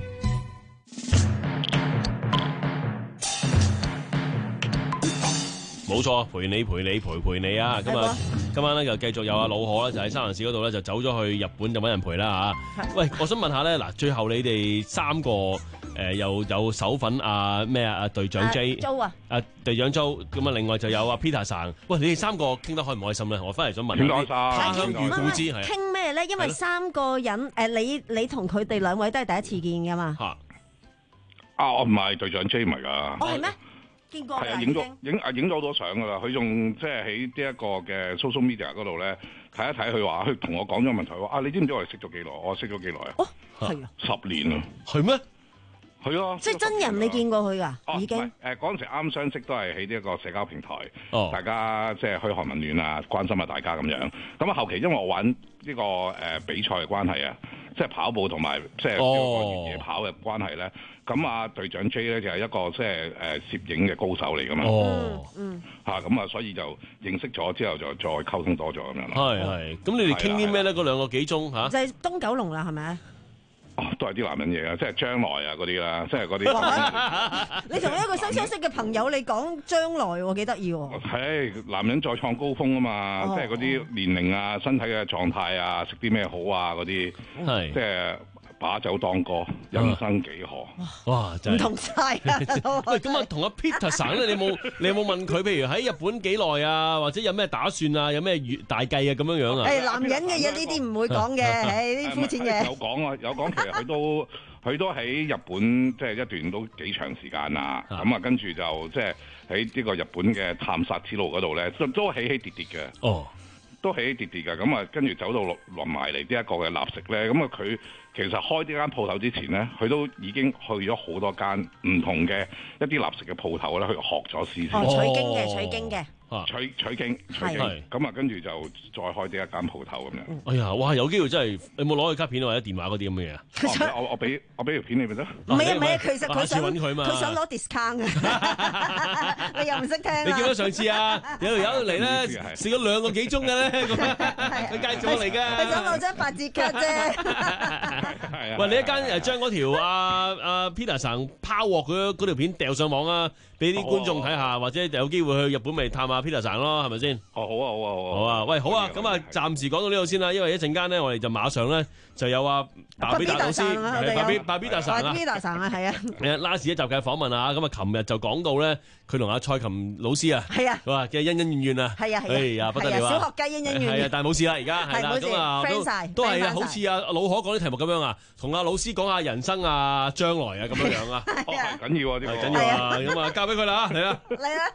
冇錯，陪你陪你陪陪你啊！今日今晚咧就繼續有阿老何咧，就喺三藩市嗰度咧就走咗去日本就揾人陪啦嚇。喂，我想問下咧，嗱，最後你哋三個誒、呃、又有手粉啊咩啊啊隊長 J 租啊， 啊隊長 Joe，咁啊另外就有阿 Peter 神。喂，你哋三個傾得開唔開心咧？我翻嚟想問。 傾開心， 他鄉遇故知係。 傾咩咧？因為三個人誒，你你同佢哋兩位都係第一次見噶嘛？ 嚇！ 啊，我唔係隊長 J 唔係㗎。 哦，係咩？見過㗎， 係啊，影咗影啊影咗好多相㗎啦。佢仲即係喺呢一個嘅 social media 嗰度咧睇一睇，佢話佢同我講咗個問題話啊，你知唔知我哋識咗幾耐？我識咗幾耐啊？ 哦，係啊， 十年啊， 係咩？ 係啊， 即係真人你見過佢㗎？ 哦、 已經誒嗰陣時啱相識都係喺呢一個社交平台， 哦、 大家即係噓寒問暖啊，關心下大家咁樣。咁啊後期因為我玩呢、這個誒、呃、比賽嘅關係啊，即係跑步同埋即係呢個越野跑嘅關係咧。咁啊隊長 J 咧就係一個即係誒攝影嘅高手嚟㗎嘛。 哦， 嗯， 嚇咁啊，所以就認識咗之後就再溝通多咗咁樣咯。 係係，咁你哋傾啲咩咧？嗰兩個幾鐘嚇？ 就係東九龍啦，係咪啊？ 哦，都係啲男人嘢啊，即係將來啊嗰啲啦，即係嗰啲。 你同一個新相識嘅朋友，你講將來喎，幾得意喎。 係男人再創高峰啊嘛， 哦、 即係嗰啲年齡啊、身體嘅狀態啊、食啲咩好啊嗰啲， 係即係把酒當歌，人生幾何。 哇！真係唔同晒啊！ 喂，咁啊，同阿 Peter 省咧，你冇你有冇問佢？譬如喺日本幾耐啊，或者有咩打算啊，有咩大計啊，咁樣樣啊？ 誒，男人嘅嘢呢啲唔會講嘅，誒，呢啲膚淺嘢。 有講啊，有講，其實佢都佢都喺日本即係一段都幾長時間啦。咁啊，跟住就即係喺呢個日本嘅探索之路嗰度咧，都都起起跌跌嘅。哦。都起起跌跌嘅，咁啊跟住走到落落埋嚟呢一個嘅立食咧，咁啊佢其實開呢間鋪頭之前咧，佢都已經去咗好多間唔同嘅一啲立食嘅鋪頭咧，去學咗試先。 哦，取經嘅，取經嘅。 取取經，取經，咁啊跟住就再開呢一間鋪頭咁樣。 哎呀，哇！有機會真係，你有冇攞佢卡片或者電話嗰啲咁嘅嘢啊？ 我我俾我俾條片你咪得。 唔係啊唔係啊，其實佢想揾佢嘛， 佢想攞 discount 啊！你又唔識聽。 你見到上次啊，有條友嚟咧，試咗兩個幾鐘嘅咧，咁佢介紹我嚟嘅。 佢想攞張八折卡啫。 係啊。 喂，你一間誒將嗰條阿阿 Peter 神拋鑊嗰嗰條片掉上網啊，俾啲觀眾睇下，或者有機會去日本咪探下 Peter 神咯，係咪先？ 哦，好啊，好啊，好啊。 好啊，喂，好啊，咁啊，暫時講到呢度先啦，因為一陣間咧，我哋就馬上咧就有阿白比達老師，白比白比達神啊， 白比達神啊，係啊。 誒，拉斯一集嘅訪問啊，咁啊，琴日就講到咧，佢同阿蔡琴老師啊， 係啊， 哇，嘅恩恩怨怨啊， 係啊， 哎呀，不得了啊， 小學雞恩恩怨怨， 係啊，但係冇事啦，而家係啦，咁啊，都都係啊，好似阿老可講啲題目咁樣啊，同阿老師講下人生啊、將來啊咁樣樣啊， 哦，係緊要啊，呢個緊要啊，咁啊，交俾佢啦，嚟啦， 嚟啦。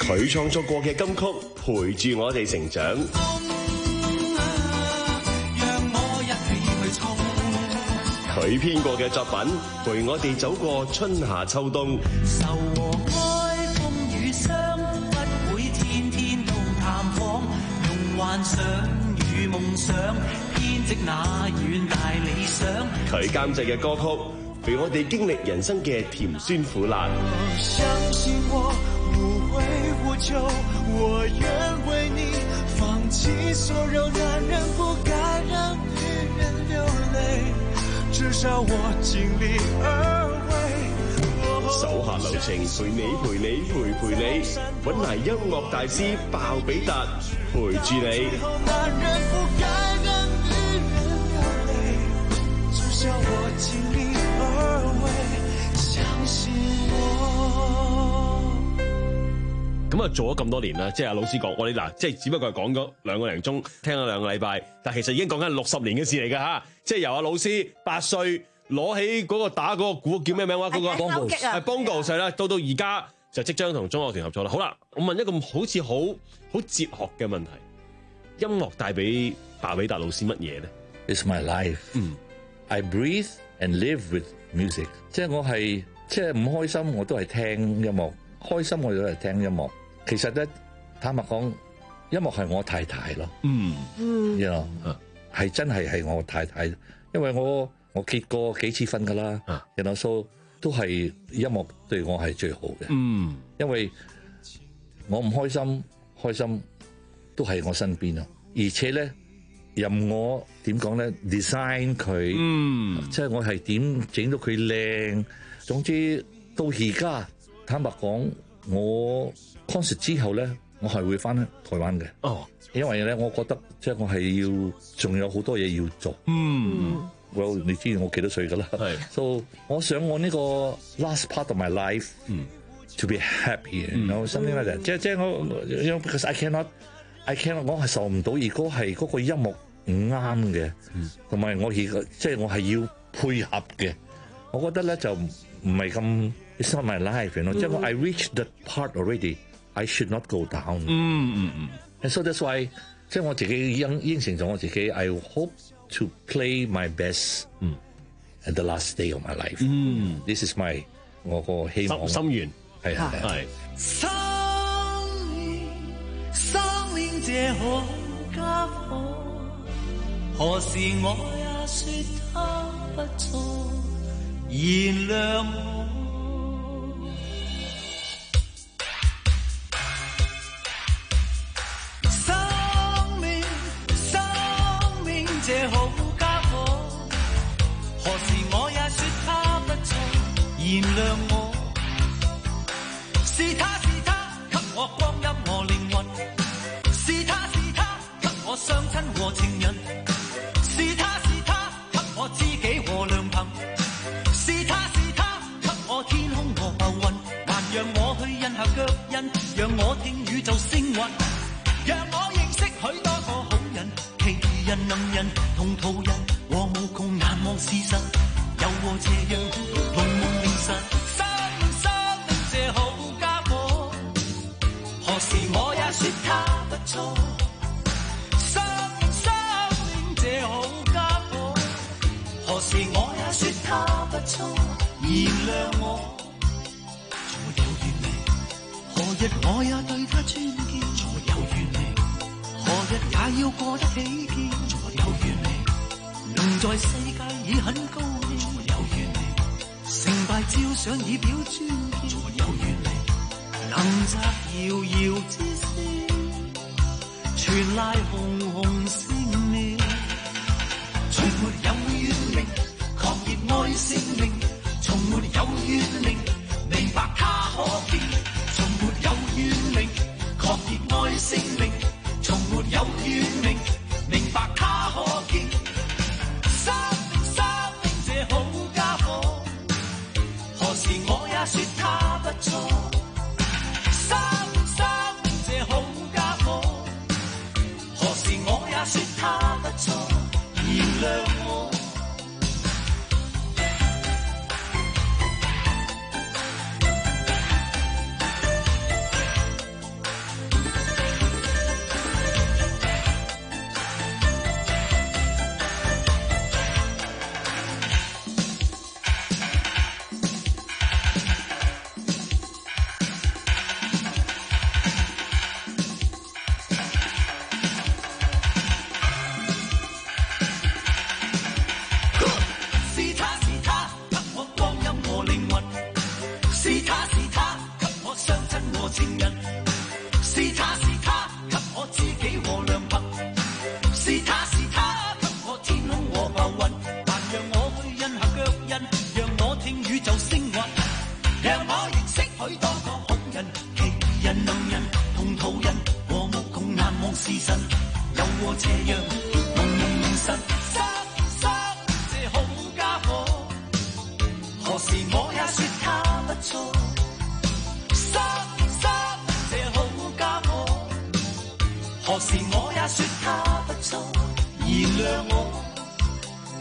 佢創作過嘅金曲陪住我哋成長。讓我一起去衝。佢編過嘅作品陪我哋走過春夏秋冬。愁和哀風雨霜，不會天天都探訪，用幻想與夢想編織那遠大理想。佢監製嘅歌曲陪我哋經歷人生嘅甜酸苦辣。相信我無悔無求，我願為你放棄所有，男人不該讓女人流淚，至少我盡力而為。手下留情，陪你陪你陪陪你，搵嚟音樂大師鮑比達陪住你。男人不該讓女人流淚，至少我盡力而為，相信我。咁啊，做咗咁多年啦，即係阿老師講，我哋嗱，即係只不過係講咗兩個零鐘，聽咗兩個禮拜，但其實已經講緊六十年嘅事嚟㗎吓，即係由阿老師八歲攞起嗰個打嗰個鼓叫咩名話？嗰、那個 Bongo 係 Bongo 係啦，到到而家就即將同中樂團合作啦。好啦，我問一個好似好好哲學嘅問題：音樂帶俾鮑比達老師乜嘢咧 ？It's my life. 嗯 I breathe and live with music. 即係我係即係唔開心，我都係聽音樂；開心我都係聽音樂。其實咧，坦白講，音樂係我太太咯。嗯嗯，you know，係真係係我太太，因為我我結過幾次婚噶啦，然後所以都係音樂對我係最好嘅。嗯，因為我唔開心，開心都係我身邊咯。而且咧，任我點講咧 ，design 佢，嗯，即係我係點整到佢靚。總之到而家，坦白講，我 concert 之後咧，我係會翻台灣嘅。哦，因為咧，我覺得即係我係要仲有好多嘢要做。嗯。Well， 你知我幾多歲㗎啦？係。So，我想我呢個 last part of my life，嗯，to be happy，you know，something like that。即即係我，because I cannot，I cannot，我係受唔到，如果係嗰個音樂唔啱嘅，同埋我而即係我係要配合嘅，我覺得咧就唔係咁 ，it's not my life，you know。即係我 I reached that part already，I should not go down。嗯嗯嗯。And so that's why，即係我自己應應承咗我自己 ，I hope。to play my best at the last day of my life. Mm. This is my 我個希望心願係係係。生命生命這好家伙，何時我也說他不錯，原諒我。生命生命這好家伙，何時我也說他不錯，原諒我。是他是他給我光陰和靈魂，是他是他給我雙親和情人，是他是他給我知己和良朋，是他是他給我天空和浮雲，還讓我去印下腳印，讓我聽宇宙星雲，讓我認識許多個好人，奇人能人同途人和無窮難忘事實，又和斜陽濃夢明晨，生生這好家伙，何時我也說他不錯，生生這好家伙，何時我也說他不錯，原諒我。從沒有遠離，何日我也對他尊敬，從沒有遠離，何日也要過得起見，從沒有遠離，能在世界已很高興，從沒有遠離，成敗照相以表尊敬，從沒有遠離，能摘遙遙之星，全賴紅紅星妙，從沒有遠離，狂熱愛性命，從沒有遠離，明白他可見，從沒有遠離，狂熱愛性命，從沒有遠離，明白他可見，生命生命這好家伙，何時我也說他不錯，生生命這好家伙，何時我也說他不錯，原諒我。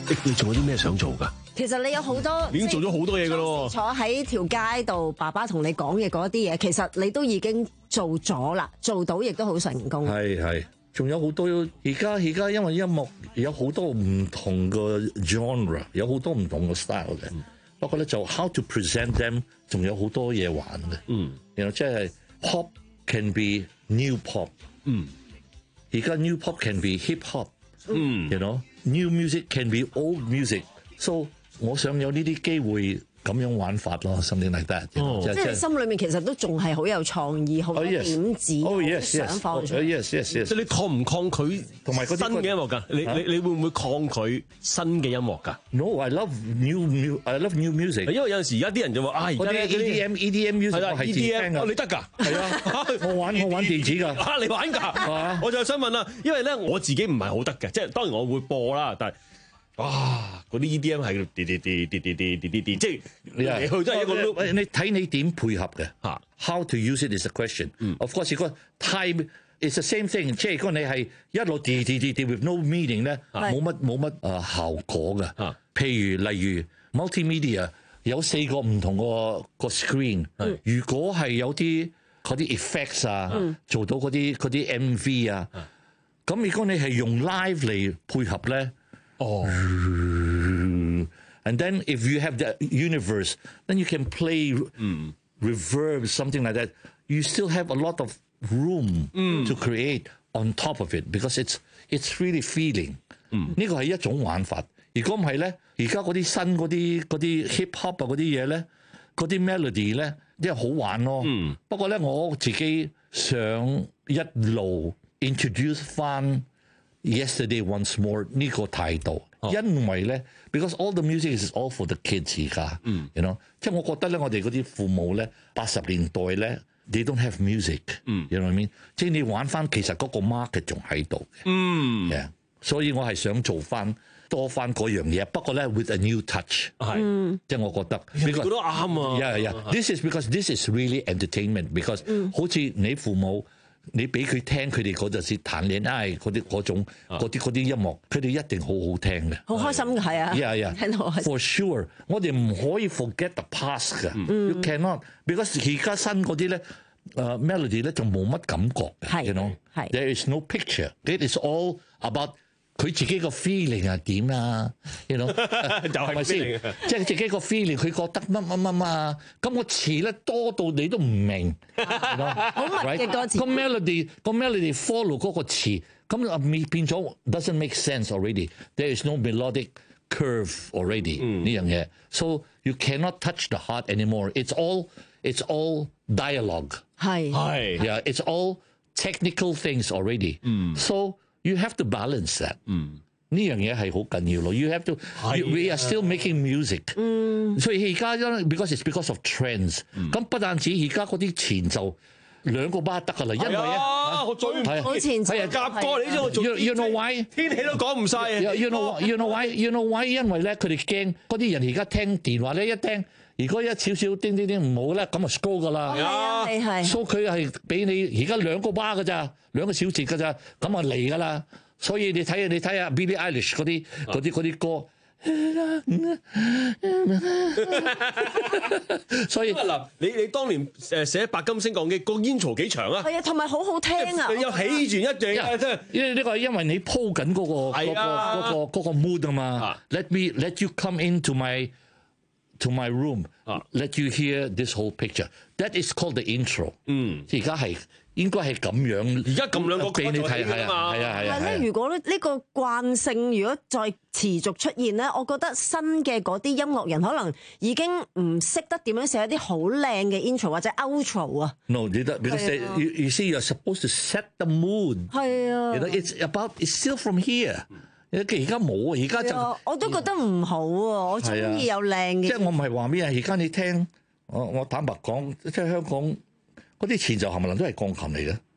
你你仲有啲咩想做㗎？ 其實你有好多已經做咗好多嘢㗎咯。 坐喺條街度，爸爸同你講嘅嗰啲嘢，其實你都已經做咗啦，做到亦都好成功。 係係，仲有好多而家而家因為音樂有好多唔同嘅 genre， 有好多唔同嘅 style 嘅。不過咧就 how to present them， 仲有好多嘢玩嘅。嗯，然後即係 pop can be new pop。嗯，而家 new pop can be hip hop。嗯，you know new music can be old music。So 我想有呢啲機會咁樣玩法咯，something like that。 哦，即係你心裏面其實都仲係好有創意，好多點子，好多想法出嚟。 Yes yes yes。 即係你抗唔抗拒同埋新嘅音樂㗎？你你你會唔會抗拒新嘅音樂㗎 ？No, I love new new, I love new music。 因為有陣時而家啲人就話啊，而家啲 E D M E D M music 我係自聽㗎。 你得㗎？係啊， 我玩我玩電子㗎。 啊，你玩㗎？我就想問啦，因為咧我自己唔係好得嘅，即係當然我會播啦，但係。哇！嗰啲 E D M 係啲啲啲啲啲啲啲啲，即係你去真係一個 loop。 你睇你點配合嘅嚇 ？How to use it is a question。Of course，如果 time is the same thing， 即係如果你係一路啲啲啲啲 with no meaning 咧，冇乜冇乜誒效果嘅。譬如例如 multimedia 有四個唔同個個 screen，如果係有啲嗰啲 effects 啊，做到嗰啲嗰啲 M V 啊，咁如果你係用 live 嚟配合咧。Oh, and then if you have the universe, then you can play mm. reverb, something like that. You still have a lot of room mm. to create on top of it because it's it's really feeling. 呢個係一種玩法。如果唔係咧，而家嗰啲新嗰啲嗰啲 hip hop 啊嗰啲嘢咧，嗰啲 melody 咧，即係好玩咯。Mm. 不過咧，我自己想一路 introduce 翻。Yesterday once more 呢個態度，哦、因為咧 ，because all the music is all for the kids 而家，嗯，you know，即係我覺得咧，我哋嗰啲父母咧，八十年代咧 ，they don't have music，嗯，you know what I mean？ 即係你玩翻，其實嗰個 market 仲喺度嘅，嗯， yeah， 所以我係想做翻多翻嗰樣嘢，不過咧 with a new touch， 係，嗯、即係我覺得， 你覺得啱啊 ，yeah yeah，this is because this is really entertainment，because、嗯、好似你父母。你俾佢聽佢哋嗰陣時談戀愛嗰啲嗰種嗰啲嗰啲音樂，佢哋一定好好聽嘅， 好開心嘅係啊！ yeah yeah， 聽到 for sure， 我哋唔可以 forget the past 嘅、嗯、，you cannot because 而家新嗰啲咧，誒、uh, melody 咧就冇乜感覺嘅，you know， there is no picture，it is all about 佢自己個 feeling 係點啊 ，you know， 係咪先？即係自己個 feeling，佢覺得乜乜乜啊，咁個詞咧多到你都唔明， 好密嘅歌詞。 個 melody 個 melody follow 嗰個詞，咁啊變咗 doesn't make sense already。There is no melodic curve already 呢樣嘢 ，so you cannot touch the heart anymore. It's all it's all dialogue。 係係，yeah， it's all technical things already。so you have to balance that。嗯，呢樣嘢係好緊要咯。You have to， we are still making music。嗯，所以而家因為 because it's because of trends。咁不但止而家嗰啲前奏兩個巴得㗎啦，因為啊，我最唔好前奏係夾歌，你知我做 You know why？ 天氣都講唔晒。 You know you know why？ You know why？ 因為咧佢哋驚嗰啲人而家聽電話咧一聽。如果一少少叮叮叮唔好咧，咁就 scroll 噶啦。 係啊，係係。 所以佢係俾你而家兩個巴㗎咋，兩個小節㗎咋，咁啊嚟㗎啦。所以你睇下你睇下 Billie Eilish 嗰啲嗰啲嗰啲歌。所以嗱，你你當年誒寫白金升降機個 intro 幾長啊？ 係啊，同埋好好聽啊！ 你有起住一段啊，真係。 因為呢個係因為你鋪緊嗰個嗰個嗰個嗰個 mood 啊嘛。Let me let you come into my to my room. Let you hear this whole picture. That is called the intro. 嗯，而家係。應該係咁樣， 而家咁兩個俾你睇係啊，係啊，係啊。 但係咧，如果呢個慣性如果再持續出現咧，我覺得新嘅嗰啲音樂人可能已經唔識得點樣寫一啲好靚嘅 intro 或者 outro 啊。 No， 你得 because you you see you're supposed to set the mood。 係啊。 It's about it's still from here。而家冇啊，而家就我都覺得唔好啊，我中意有靚嘅。 即係我唔係話咩啊，而家你聽我我坦白講，即係香港。嗰啲前奏冚唪唥都係鋼琴嚟嘅，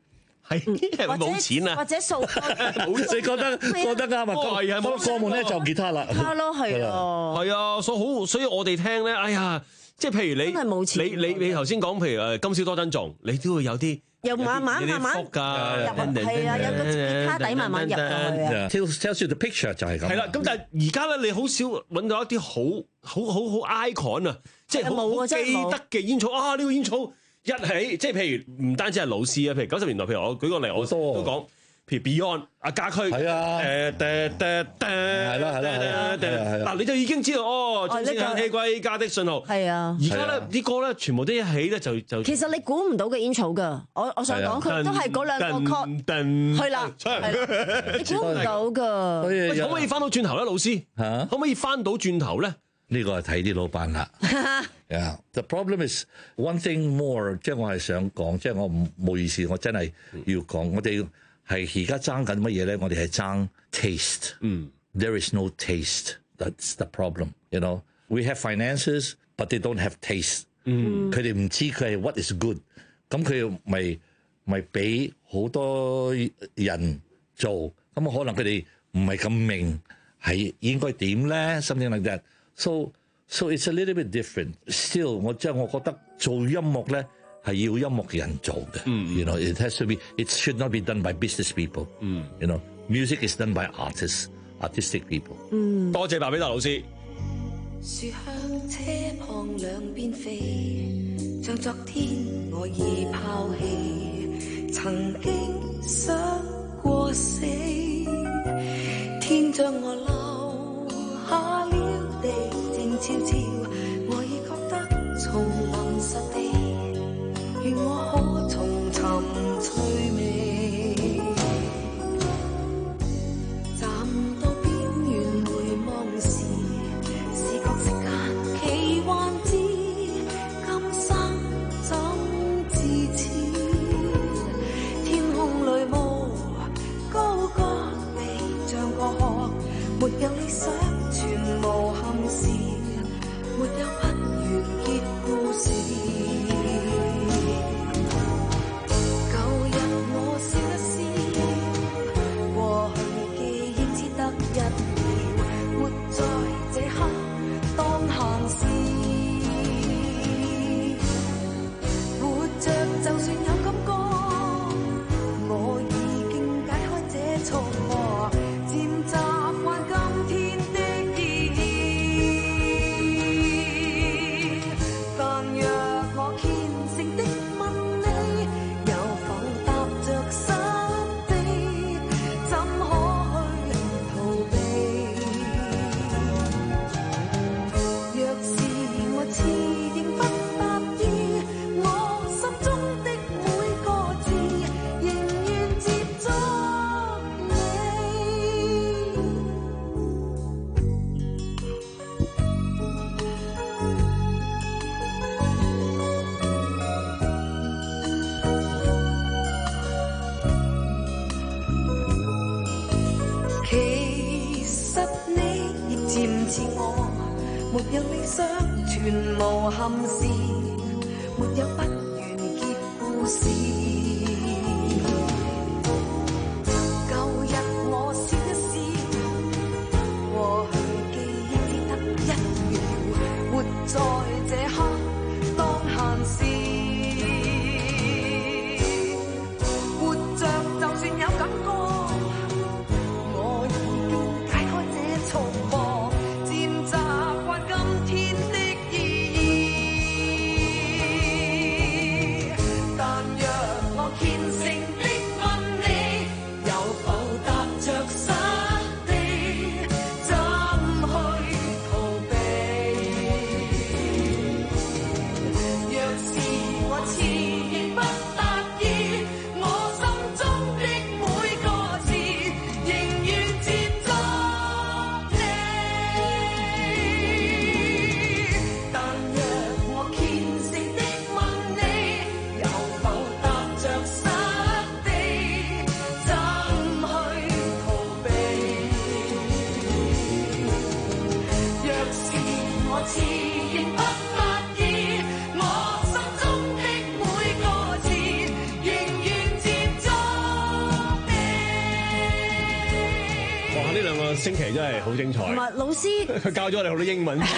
係係咪冇錢啊？ 或者掃冇你覺得覺得啱啊？ 係啊， 冇過門咧就吉他啦。 吉他咯，係啊， 係啊，所以好，所以我哋聽咧，哎呀，即係譬如你你你你頭先講，譬如誒今宵多珍重，你都會有啲。 又慢慢慢慢入，係啊，有個吉他底慢慢入去。 Tells tells you the picture 就係咁。 係啦，咁但係而家咧，你好少揾到一啲好好好好 icon 啊，即係好記得嘅煙草啊！呢個煙草一起，即係譬如唔單止係老師啊，譬如九十年代，譬如我舉個例，我都講。譬如 Beyond 阿家駒，係啊，誒誒誒誒，係啦係啦係啦，嗱你就已經知道哦，鐘聲響起歸家的信號， 係啊， 而家咧啲歌咧全部都一起咧就就， 其實你估唔到嘅煙草㗎，我我想講佢都係嗰兩個 chord，係啦，你估唔到㗎， 可唔可以翻到轉頭咧，老師？嚇，可唔可以翻到轉頭咧？ 呢個係睇啲老闆啦。Yeah, the problem is one thing more， 即係我係想講，即係我唔冇意思，我真係要講，我哋。係而家爭緊乜嘢咧？我哋係爭 taste。嗯 ，There is no taste. That's the problem. You know, we have finances, but they don't have taste. 嗯，佢哋唔知佢係 what is good。咁佢咪咪俾好多人做，咁可能佢哋唔係咁明係應該點咧 ？Something like that. So so it's a little bit different. Still， 我即係我覺得做音樂咧。係要音樂嘅人做嘅、mm. you know, it has to be, it should not be done by business people. Mm. You know, music is done by artists, artistic people. Mm. 多謝白比達老師。 樹向車旁兩邊飛，像昨天我已拋棄，曾經想過死，天將我留下了地靜悄悄，我已覺得重臨實地。願我可重尋趣味，站到邊緣回望時，視覺世間奇幻之，今生怎自持？天空裏霧高高地像個殼，沒有理想，全無憾事，沒有不完結故事。沒有理想，全無憾事，沒有不完結故事。舊日我試一試，過去記憶只得一秒，活在這刻當閒事，活着就算有感覺，我已經解開這束縛。 星期真係好精彩。 同埋老師， 佢教咗我哋好多英文。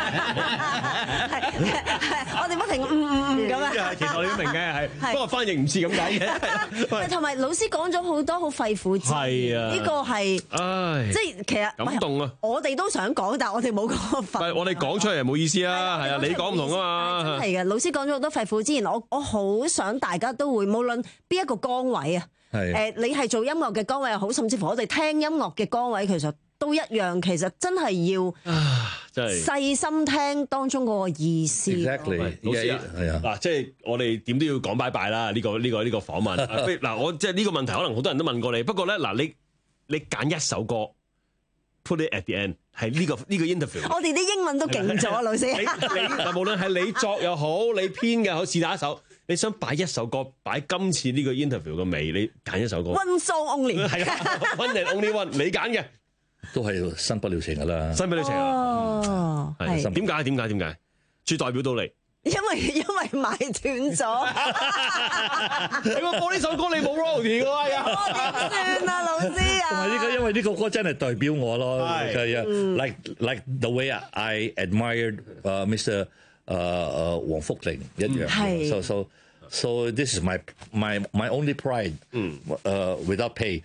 我哋不停嗯嗯嗯咁啊。 其實我哋都明嘅，係不過翻譯唔似咁解嘅。 同埋老師講咗好多好肺腑之言，呢個係，唉，即係其實感動啊！ 我哋都想講，但係我哋冇講份。 係我哋講出嚟冇意思啊！係啊，你講唔同啊嘛。 係嘅，老師講咗好多肺腑之言，我我好想大家都會，無論邊一個崗位啊，誒，你係做音樂嘅崗位又好，甚至乎我哋聽音樂嘅崗位，其實都一樣。其實真係要細心聽當中嗰個意思。 Exactly， 老師啊，係啊，嗱，即係我哋點都要講拜拜啦。呢個呢個呢個訪問，嗱，我即係呢個問題，可能好多人都問過你。不過咧，嗱，你你揀一首歌 ，put it at the end， 係呢個呢個 interview。我哋啲英文都勁咗，老師。你嗱，無論係你作又好，你編嘅好，是打一首，你想擺一首歌擺今次呢個 interview 嘅尾，你揀一首歌。One song only。 係啊 ，one and only one， 你揀嘅。 都係新不了情噶啦， 新不了情啊！哦，係點解？點解？點解？最代表到你， 因為因為買斷咗。 你話播呢首歌你冇 royalty 㗎嘛？ 我點算啊，老師啊！ 同埋呢個，因為呢個歌真係代表我咯。係啊，like like the way I admired 誒 Mister 誒誒黃福玲一樣。係。So so so this is my my my only pride。嗯。誒 without pay。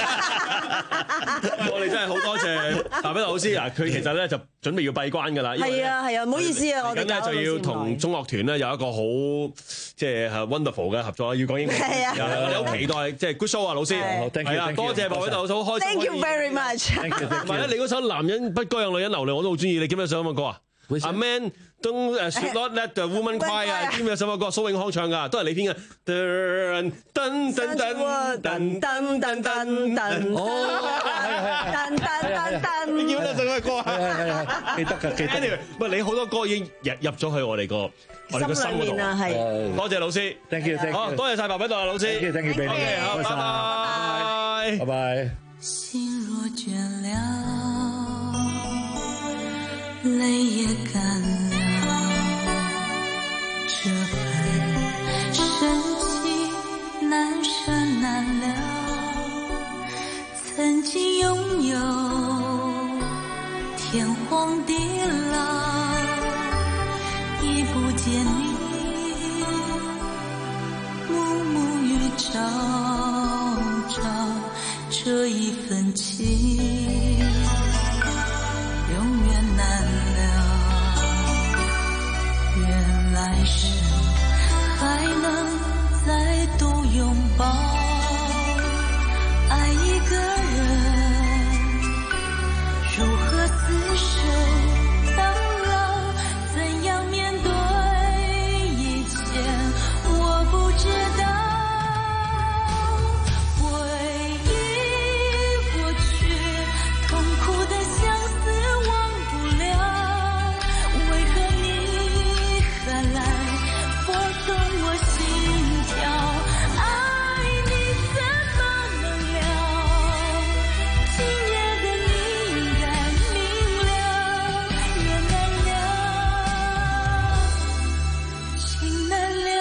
我哋真係好多謝大斌老師啊！佢其實咧就準備要閉關㗎啦。係啊係啊，唔好意思啊，我哋咁咧就要同中樂團咧有一個好即係 wonderful 嘅合作，要講英文。係啊，我哋好期待即係 good show 啊，老師。係啊，多謝各位大佬，好開心。 Thank you very much。 同埋咧，你嗰首男人不該讓女人流淚，我都好中意。你記唔記得首乜歌啊？A man don't should not let the woman cry 啊！知唔知有首乜歌？蘇永康唱㗎，都係你編嘅。噔噔噔噔噔噔噔噔噔。哦，係係係。噔噔噔噔。你記唔記得首乜歌啊？係係係，記得㗎記得。Anyway，喂，你好多歌已經入入咗去我哋個我哋個心嗰度。係。多謝老師。Thank you thank you。好，多謝晒白品道老師。Thank you thank you baby。OK，好，拜拜。拜拜。 心若倦了。泪也干了，这份深情难舍难了。曾经拥有天荒地老，已不见你，暮暮与朝朝，这一份情。来生还能再度拥抱，爱一个人如何厮守到老，怎样面对一切我不知道。回忆过去，痛苦的相思忘不了，为何你来拨动我心跳，爱你怎么能了？今夜的你应该明了，月难了，情难了。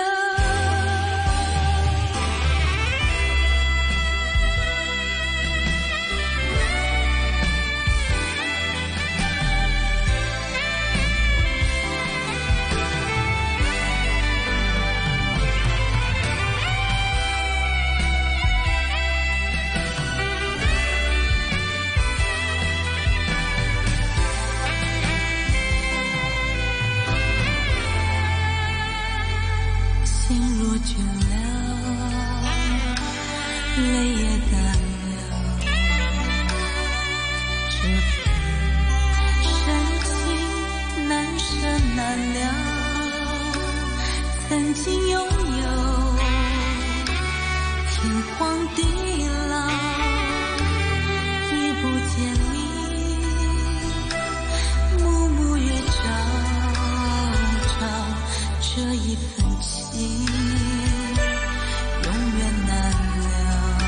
曾经拥有天荒地老，已不见你，暮暮月照照，这一份情永远难了。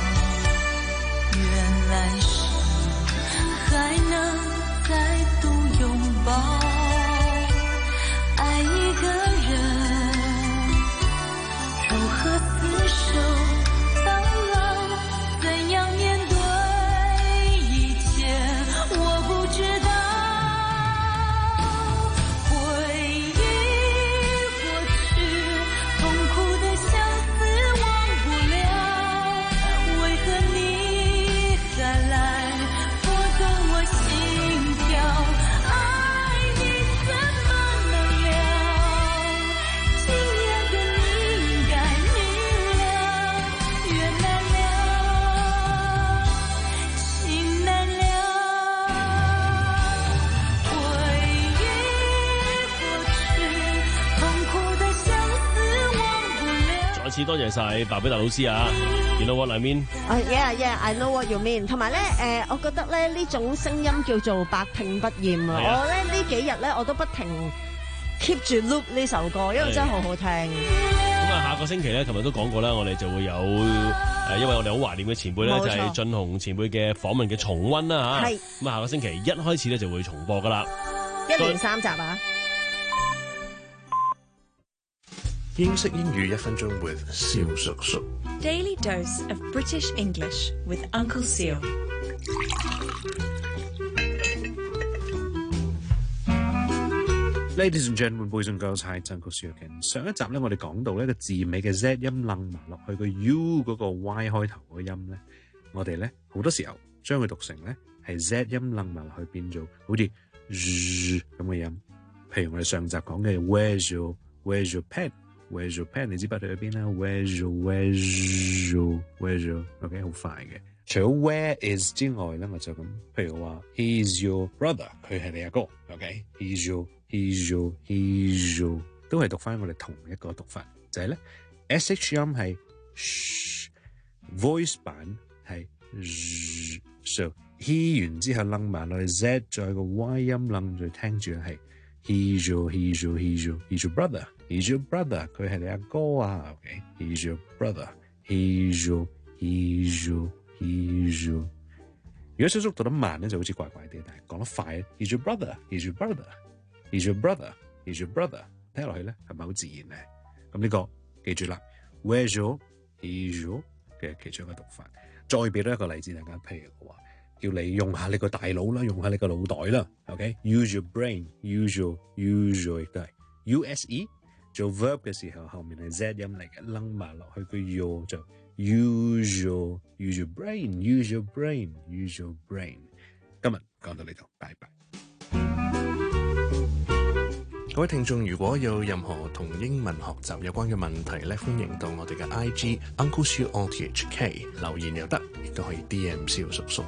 愿来生还能再度拥抱，爱一个人次多謝晒白比達老師啊 ，You know what I mean？ 啊、uh, ，Yeah Yeah，I know what you mean。同埋咧，誒、呃，我覺得咧呢種聲音叫做百聽不厭啊！我咧呢幾日咧我都不停 keep 住 loop 呢首歌，因為真係好好聽。 咁啊，下個星期咧，琴日都講過啦，我哋就會有誒，因為我哋好懷念嘅前輩咧，就係俊雄前輩嘅訪問嘅重溫啦嚇。係。咁啊，下個星期一開始咧就會重播噶啦。 一連三集啊！ 英式英語一分鐘 with 蕭叔叔。 Daily dose of British English with Uncle Seal。 Ladies and gentlemen, boys and girls, hi, Uncle Seal again。上一集咧，我哋講到呢個字尾嘅 Z 音楞埋落去個 U 嗰個 Y 開頭嗰個音咧，我哋咧好多時候將佢讀成咧係 Z 音楞埋落去變做好似咁嘅音。譬如我哋上集講嘅 Where's your Where's your pen？Where's your pen？ 你支筆去咗邊啦 ？Where's your Where's your Where's your OK 好快嘅。除咗 Where is 之外咧，我就咁，譬如話 He's your brother， 佢係你阿哥 ，OK？He's your He's your He's your 都係讀翻我哋同一個讀法，就係咧 S H 音係 sh，voice 版係 z，so he 完之後楞埋落去 Z， 再個 Y 音楞住聽住係 He's your He's your He's your He's your brother。He's your brother， 佢係你阿哥啊 ，OK？He's your brother，He's your He's your He's your。如果小叔讀得慢咧，就好似怪怪啲，但係講得快咧 ，He's your brother，He's your brother，He's your brother，He's your brother， 聽落去咧係咪好自然咧？咁呢個記住啦 ，Where's your，He's your 嘅其中一個讀法。再俾多一個例子大家，譬如話叫你用下你個大腦啦，用下你個腦袋啦 ，OK？Use your brain，Use your，Use your 亦都係 U S E。做 verb 嘅時候，後面係 Z 音嚟嘅，楞埋落去個 U 就 use your use your brain use your brain use your brain。今日講到呢度，拜拜。 各位聽眾，如果有任何同英文學習有關嘅問題咧，歡迎到我哋嘅 I G Uncle Siu O T H K 留言又得，亦都可以 D M 蕭叔叔。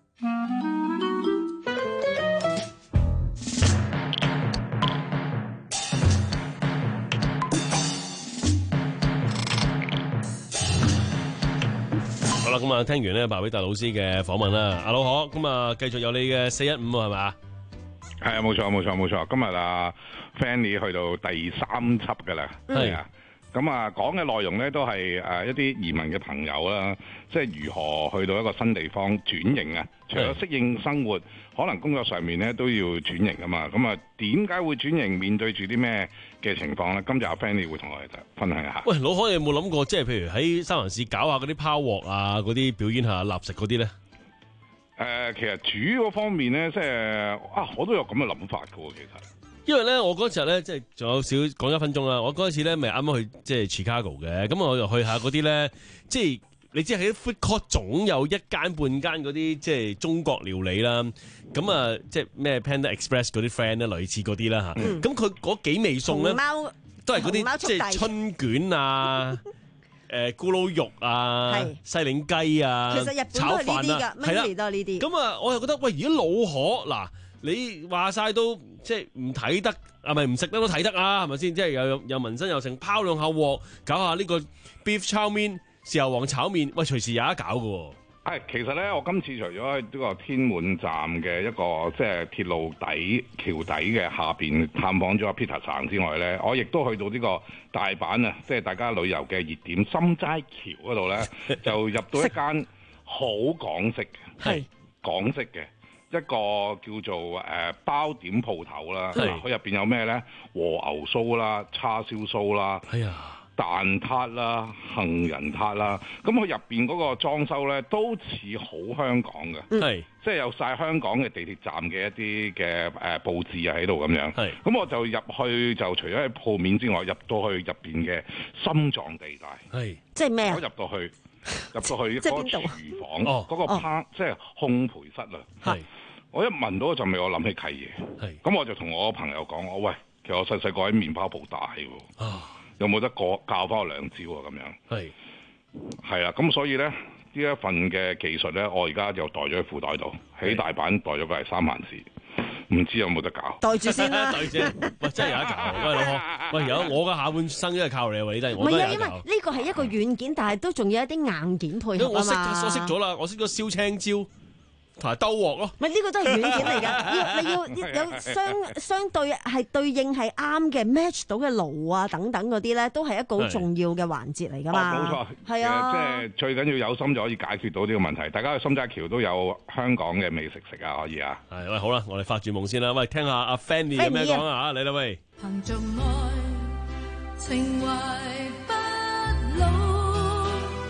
好啦，咁啊，聽完咧白比達老師嘅訪問啦，阿老可，咁啊，繼續有你嘅四一五係嘛？ 係啊，冇錯冇錯冇錯，今日啊 Fanny 去到第三輯㗎啦，係啊，咁啊講嘅內容咧都係誒一啲移民嘅朋友啦，即係如何去到一個新地方轉型啊，除咗適應生活，可能工作上面咧都要轉型㗎嘛，咁啊點解會轉型？面對住啲咩嘅情況咧？今日阿 Fanny 會同我哋分享一下。 喂，老可你有冇諗過，即係譬如喺三藩市搞下嗰啲拋鑊啊，嗰啲表演下立食嗰啲咧？ 誒、呃，其實煮嗰方面咧，即係啊，我都有咁嘅諗法嘅喎，其實。 因為咧，我嗰陣咧，即係仲有少講一分鐘啦。我嗰陣時咧，咪啱啱去即係 Chicago 嘅，咁我就去下嗰啲咧，即係你知喺 food court 總有一間半間嗰啲即係中國料理啦。咁啊，即係咩 Panda Express 嗰啲 friend 咧，類似嗰啲啦嚇。咁佢嗰幾味餸咧，都係嗰啲即係春卷啊。誒咕嚕肉啊，西檸雞啊， 其實日本都係呢啲㗎，乜嘢都係呢啲。 咁啊，我又覺得喂，如果老可嗱，你話晒都即係唔睇得，係咪唔食得都睇得啊？係咪先？即係又又紋身又成，拋兩下鑊，搞下呢個 beef 炒麵、豉油皇炒麵，喂，隨時有得搞㗎喎。 係，其實咧，我今次除咗喺呢個天滿站嘅一個即係鐵路底橋底嘅下邊探訪咗阿 Peter 省之外咧，我亦都去到呢個大阪啊，即係大家旅遊嘅熱點心齋橋嗰度咧，就入到一間好港式嘅，港式嘅一個叫做誒包點鋪頭啦。佢入邊有咩咧？和牛酥啦、叉燒酥啦。哎呀！蛋撻啦、杏仁撻啦，咁佢入邊嗰個裝修咧都似好香港嘅，係即係有晒香港嘅地鐵站嘅一啲嘅誒佈置啊喺度咁樣。係咁我就入去就除咗喺鋪面之外，入到去入邊嘅心臟地帶，係即係咩啊？我入到去，入到去嗰個廚房，嗰、嗰個烹即係烘焙室啊。係我一聞到嗰陣味，我諗起契爺。係咁我就同我朋友講：我喂，其實我細細個喺麵包鋪大喎。啊有冇得過教翻我兩招啊？咁樣係係啊，咁所以咧呢一份嘅技術咧，我而家就袋咗喺褲袋度，喺大阪袋咗過嚟三藩市。 唔知有冇得搞？ 袋住先啦， 袋住先。喂，真係有得搞。喂，老婆，喂，有我嘅下半生真係靠你喎，你真係。 唔係啊，因為呢個係一個軟件，但係都仲有一啲硬件配合啊嘛。 我識，我識咗啦，我識咗燒青椒。同埋兜鑊咯， 唔係呢個都係軟件嚟㗎，要你要有相相對係對應係啱嘅 match 到嘅爐啊等等嗰啲咧，都係一個好重要嘅環節嚟㗎嘛。 冇錯， 係啊， 即係最緊要有心就可以解決到呢個問題。大家去心齋橋都有香港嘅美食食啊，可以啊。 係喂，好啦，我哋發住夢先啦。喂，聽下阿 Fanny 有咩講啊？嚟啦喂。 憑着愛，情懷不老，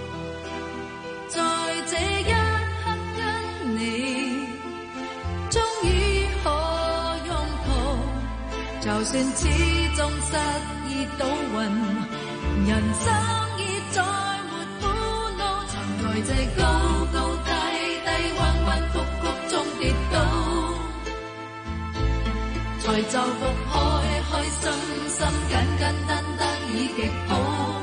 在這一刻因你，終於可擁抱。就算始終失意倒運，人生已再沒苦惱。曾在這高高低低、彎彎曲曲中跌倒，才就復開開心心、簡簡單單已極好。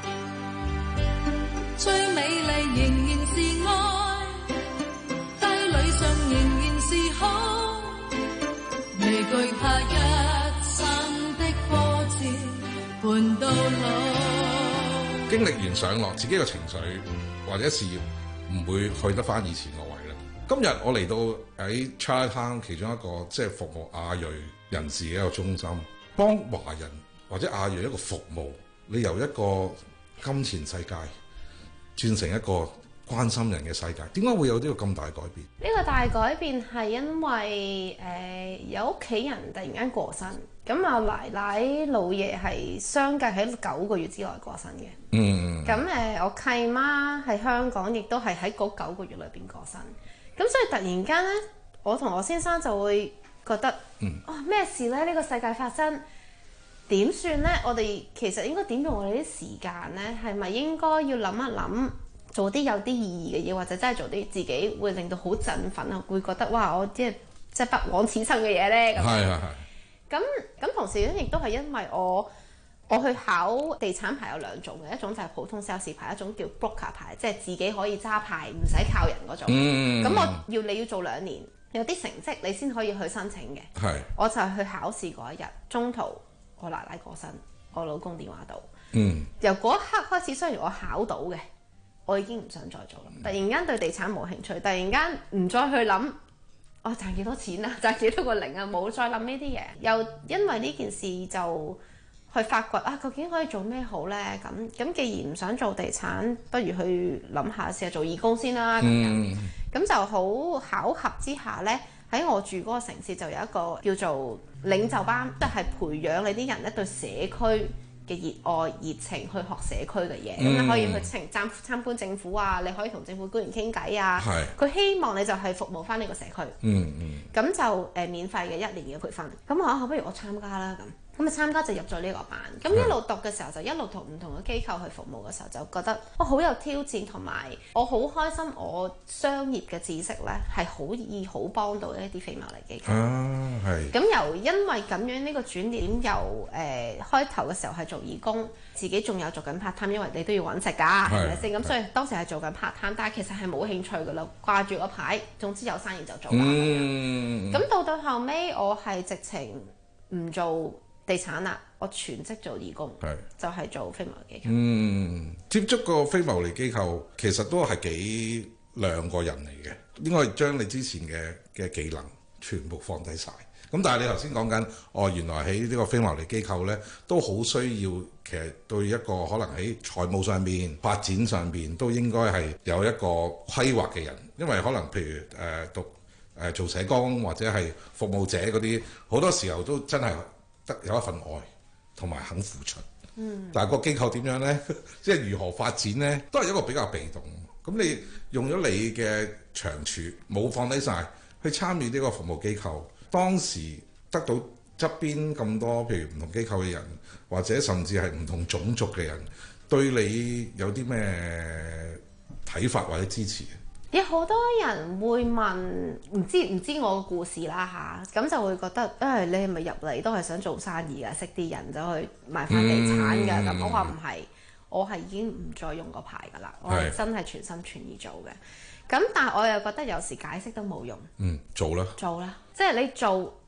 最美麗仍然是愛，低裏上仍然是好，未懼怕一生的波折伴到老。 經歷完上落，自己嘅情緒或者事業唔會去得翻以前個位啦。今日我嚟到喺 Chinatown 其中一個即係服務亞裔人士嘅一個中心，幫華人或者亞裔一個服務。你由一個金錢世界轉成一個關心人嘅世界，點解會有呢個咁大改變？ 呢個大改變係因為誒、呃、有屋企人突然間過身，咁啊奶奶老爺係相繼喺九個月之內過身嘅。嗯。咁誒、呃，我契媽喺香港，亦都係喺嗰九個月裏邊過身。咁所以突然間咧，我同我先生就會覺得，嗯、哦咩事咧？呢、呢個世界發生點算咧？我哋其實應該點用我哋啲時間咧？係咪應該要諗一諗？做啲有啲意義嘅嘢，或者真係做啲自己會令到好振奮啊，會覺得哇！我即係即係不枉此生嘅嘢咧。咁係係係。咁咁同時咧，亦都係因為我我去考地產牌有兩種嘅，一種就係普通 sales 牌，一種叫 broker 牌，即係自己可以揸牌唔使靠人嗰種。嗯。咁我要你要做兩年，有啲成績你先可以去申請嘅。係。我就係去考試嗰一日，中途我奶奶過身，我老公電話到。嗯。由嗰一刻開始，雖然我考到嘅。我已經唔想再做啦！突然間對地產冇興趣，突然間唔再去諗我賺幾多錢啊，賺幾多個零啊，冇再諗呢啲嘢。又因為呢件事就去發掘啊，究竟可以做咩好呢？咁咁既然唔想做地產，不如去諗下試下做義工先啦。咁樣咁就好巧合之下呢，喺我住嗰個城市就有一個叫做領袖班，即係培養你啲人咧對社區嘅熱愛熱情去學社區嘅嘢，咁、嗯、你可以去參參參觀政府啊，你可以同政府官員傾偈啊。佢希望你就係服務翻呢個社區。嗯嗯。咁就誒、呃、免費嘅一年嘅培訓。咁我話不如我參加啦咁。咁啊參加就入咗呢個班。咁一路讀嘅時候就一路同唔同嘅機構去服務嘅時候就覺得我好有挑戰，同埋我好開心。我商業嘅知識咧係好易好幫到一啲非牟利機構。啊，係。咁由因為咁樣呢個轉點，由誒、呃、開頭嘅時候係做義工，自己仲有做緊 part time，因為你都要揾食㗎，係咪先？咁所以當時係做緊 part time，但係其實係冇興趣㗎啦，掛住個牌，總之有生意就做啦。嗯。咁到到後尾，我係直情唔做地產啦，我全職做義工，就係、是、做非牟利機構。嗯， 接觸個非牟利機構其實都係幾兩個人嚟嘅，應該係將你之前嘅嘅技能全部放低晒。咁但係你頭先講緊，哦原來喺呢個非牟利機構咧，都好需要其實對一個可能喺財務上面、發展上面都應該係有一個規劃嘅人，因為可能譬如誒、呃、讀誒、呃、做社工或者係服務者嗰啲，好多時候都真係得有一份愛同埋肯付出。嗯。但係個機構點樣咧？即係如何發展咧？都係一個比較被動。咁你用咗你嘅長處，冇放低晒去參與呢個服務機構。當時得到側邊咁多譬如唔同機構嘅人，或者甚至係唔同種族嘅人，對你有啲咩睇法或者支持？ 有好多人會問，唔知唔知我個故事啦嚇，咁就會覺得誒、哎、你係咪入嚟都係想做生意㗎？識啲人就去賣翻地產㗎？咁、嗯、我話唔係，我係已經唔再用個牌㗎啦，我係真係全心全意做嘅。咁但係我又覺得有時解釋都冇用。嗯，做啦。做啦，即係你做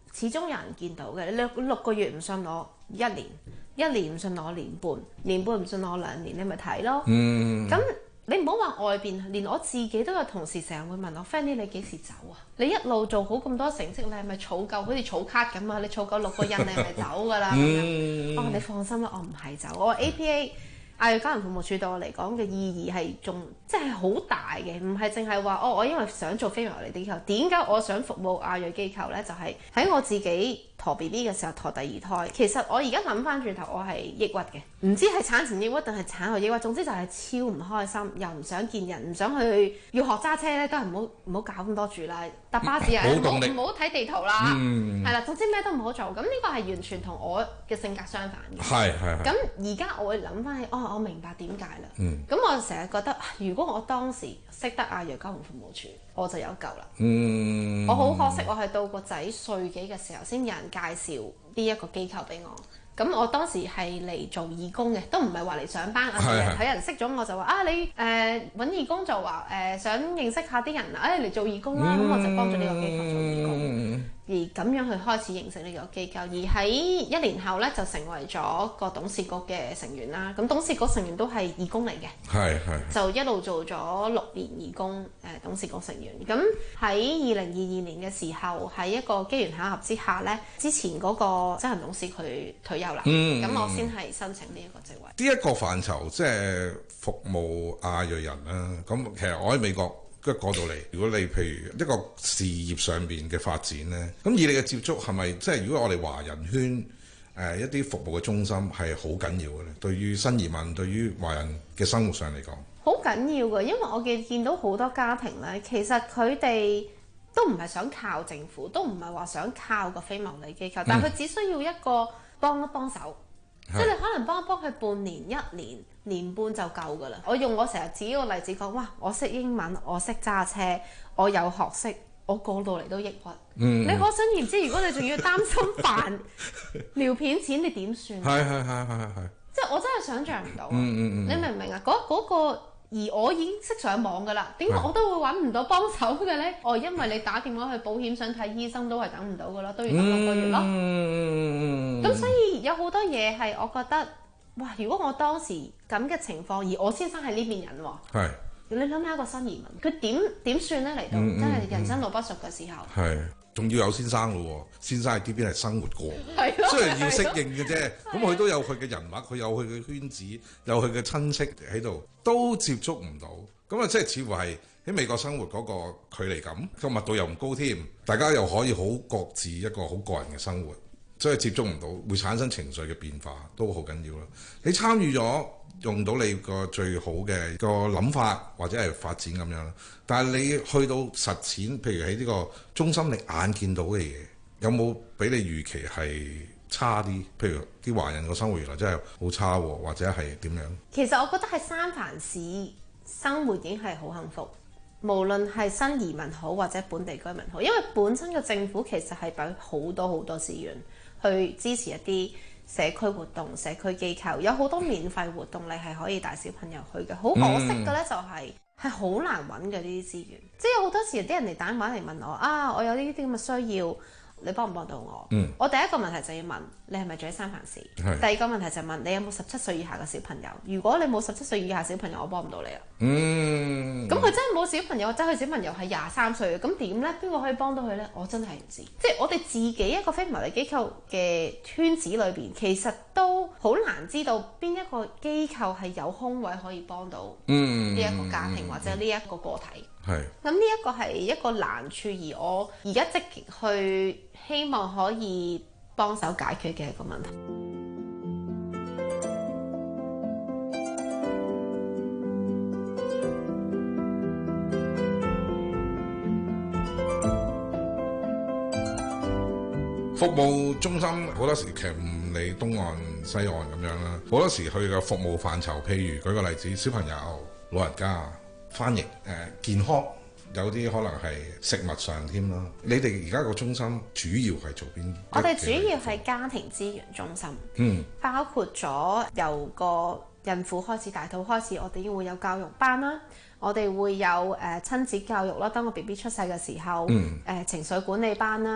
始終有人見到嘅。你六六個月唔信我，一年一年唔信我，年半年半唔信我，兩年你咪睇咯。嗯，咁你唔好話外邊，連我自己都有同事成日會問我 Fanny 你幾時走啊？你一路做好咁多成績，你係咪儲夠好似儲卡咁啊？你儲夠六個印，你係咪走㗎啦？嗯，我話你放心啦，我唔係走，我話 A P A。亞裔家庭服務處對我嚟講嘅意義係仲即係好大嘅，唔係淨係話哦，我因為想做非牟利機構，點解我想服務亞裔機構呢？就係、是、喺我自己陀 B B 嘅時候陀第二胎，其實我而家諗翻轉頭，我係抑鬱嘅，唔知係產前抑鬱定係產後抑鬱，總之就係超唔開心，又唔想見人，唔想去要學揸車咧，都係唔好唔好搞咁多住啦，搭巴士啊，唔好唔好睇地圖啦，係啦、嗯，總之咩都唔好做，咁呢個係完全同我嘅性格相反嘅，係係。咁而家我會諗翻起，哦，我明白點解啦，咁、嗯、我成日覺得，如果我當時識得亞裔家庭服務處，我就有救啦。嗯，我好可惜，我係到個仔歲幾嘅時候，先有人介紹呢一個機構俾我。咁我當時係嚟做義工嘅，都唔係話嚟上班。有人睇人識咗我就話啊，你誒揾、呃、義工就話誒、呃、想認識下啲人啊，誒嚟做義工啦。咁、嗯、我就幫咗呢個機構做義工。嗯而咁樣去開始認識呢個機構，而喺一年後咧就成為咗個董事局嘅成員啦。咁董事局成員都係義工嚟嘅，係係就一路做咗六年義工，誒、呃、董事局成員。咁喺二零二二年嘅時候，喺一個機緣巧合之下咧，之前嗰個執行董事佢退休啦，咁、嗯、我先係申請呢一個職位。 呢一個範疇即係服務亞裔人啦。咁其實我喺美國。一過到嚟，如果你譬如一個事業上邊嘅發展咧，咁以你嘅接觸係咪即係如果我哋華人圈誒、呃、一啲服務嘅中心係好緊要嘅咧？對於新移民，對於華人嘅生活上嚟講，好緊要嘅，因為我嘅見到好多家庭咧，其實佢哋都唔係想靠政府，都唔係話想靠個非牟利機構，但係佢只需要一個幫一幫手。即係你可能幫一幫佢半年、一年、年半就夠㗎啦。我用我成日自己個例子講，哇！我識英文，我識揸車，我有學識，我過到嚟都抑鬱。嗯、你可想而知，如果你仲要擔心飯尿片錢，你點算？係係係係係。即係我真係想像唔到。嗯嗯嗯。你明唔明啊？嗰嗰個。而我已經識上網㗎啦，點解我都會揾唔到幫手嘅咧？哦，因為你打電話去保險想睇醫生都係等唔到㗎啦，都要等六個月咯。咁、嗯、所以有好多嘢係我覺得，哇！如果我當時咁嘅情況，而我先生係呢邊人喎，係你諗下一個新移民，佢點點算咧？嚟到、嗯、真係人生路不熟嘅時候，係仲要有先生咯喎，先生喺呢邊係生活過，雖然要適應嘅啫，咁佢都有佢嘅人物，佢有佢嘅圈子，有佢嘅親戚喺度，都接觸唔到，咁啊即係似乎係喺美國生活嗰個距離感，個密度又唔高添，大家又可以好各自一個好個人嘅生活，所以接觸唔到，會產生情緒嘅變化，都好緊要啦。你參與咗，用到你個最好嘅個諗法或者係發展咁樣，但係你去到實踐，譬如喺呢個中心你眼見到嘅嘢，有冇比你預期係差啲？譬如啲華人個生活原來真係好差，或者係點樣？其實我覺得喺三藩市生活已經係好幸福，無論係新移民好或者本地居民好，因為本身嘅政府其實係俾好多好多資源去支持一啲社區活動、社區機構，有好多免費活動你係可以帶小朋友去嘅。好可惜嘅咧就係係好難揾嘅呢啲資源，即係有好多時啲人嚟打電話嚟問我啊，我有呢啲咁嘅需要。你幫唔幫到我？嗯、我第一個問題就要問你係咪住喺三藩市？第二個問題就問你有冇十七歲以下嘅小朋友？如果你冇十七歲以下小朋友，我幫唔到你啊。嗯。咁佢真係冇小朋友，真係小朋友係廿三歲嘅，咁點呢？邊個可以幫到佢呢？我真係唔知。即係我哋自己一個非牟利機構嘅圈子裏邊，其實都好難知道邊一個機構係有空位可以幫到呢一個家庭、嗯、或者呢一個個體。係。咁呢一個係一個難處，而我而家積極去希望可以幫手解決嘅一個問題。 服務中心好多時其實唔理東岸西岸咁樣啦，好多時佢嘅服務範疇，譬如舉個例子，小朋友、老人家、翻譯、誒、呃、健康。有啲可能係食物上添啦。你哋而家個中心主要係做邊？ 我哋主要係家庭資源中心，嗯，包括咗由個孕婦開始大肚開始，我哋已經會有教育班啦，我哋會有誒、呃、親子教育啦。當個 B B 出世嘅時候，嗯，誒、呃、情緒管理班啦。誒、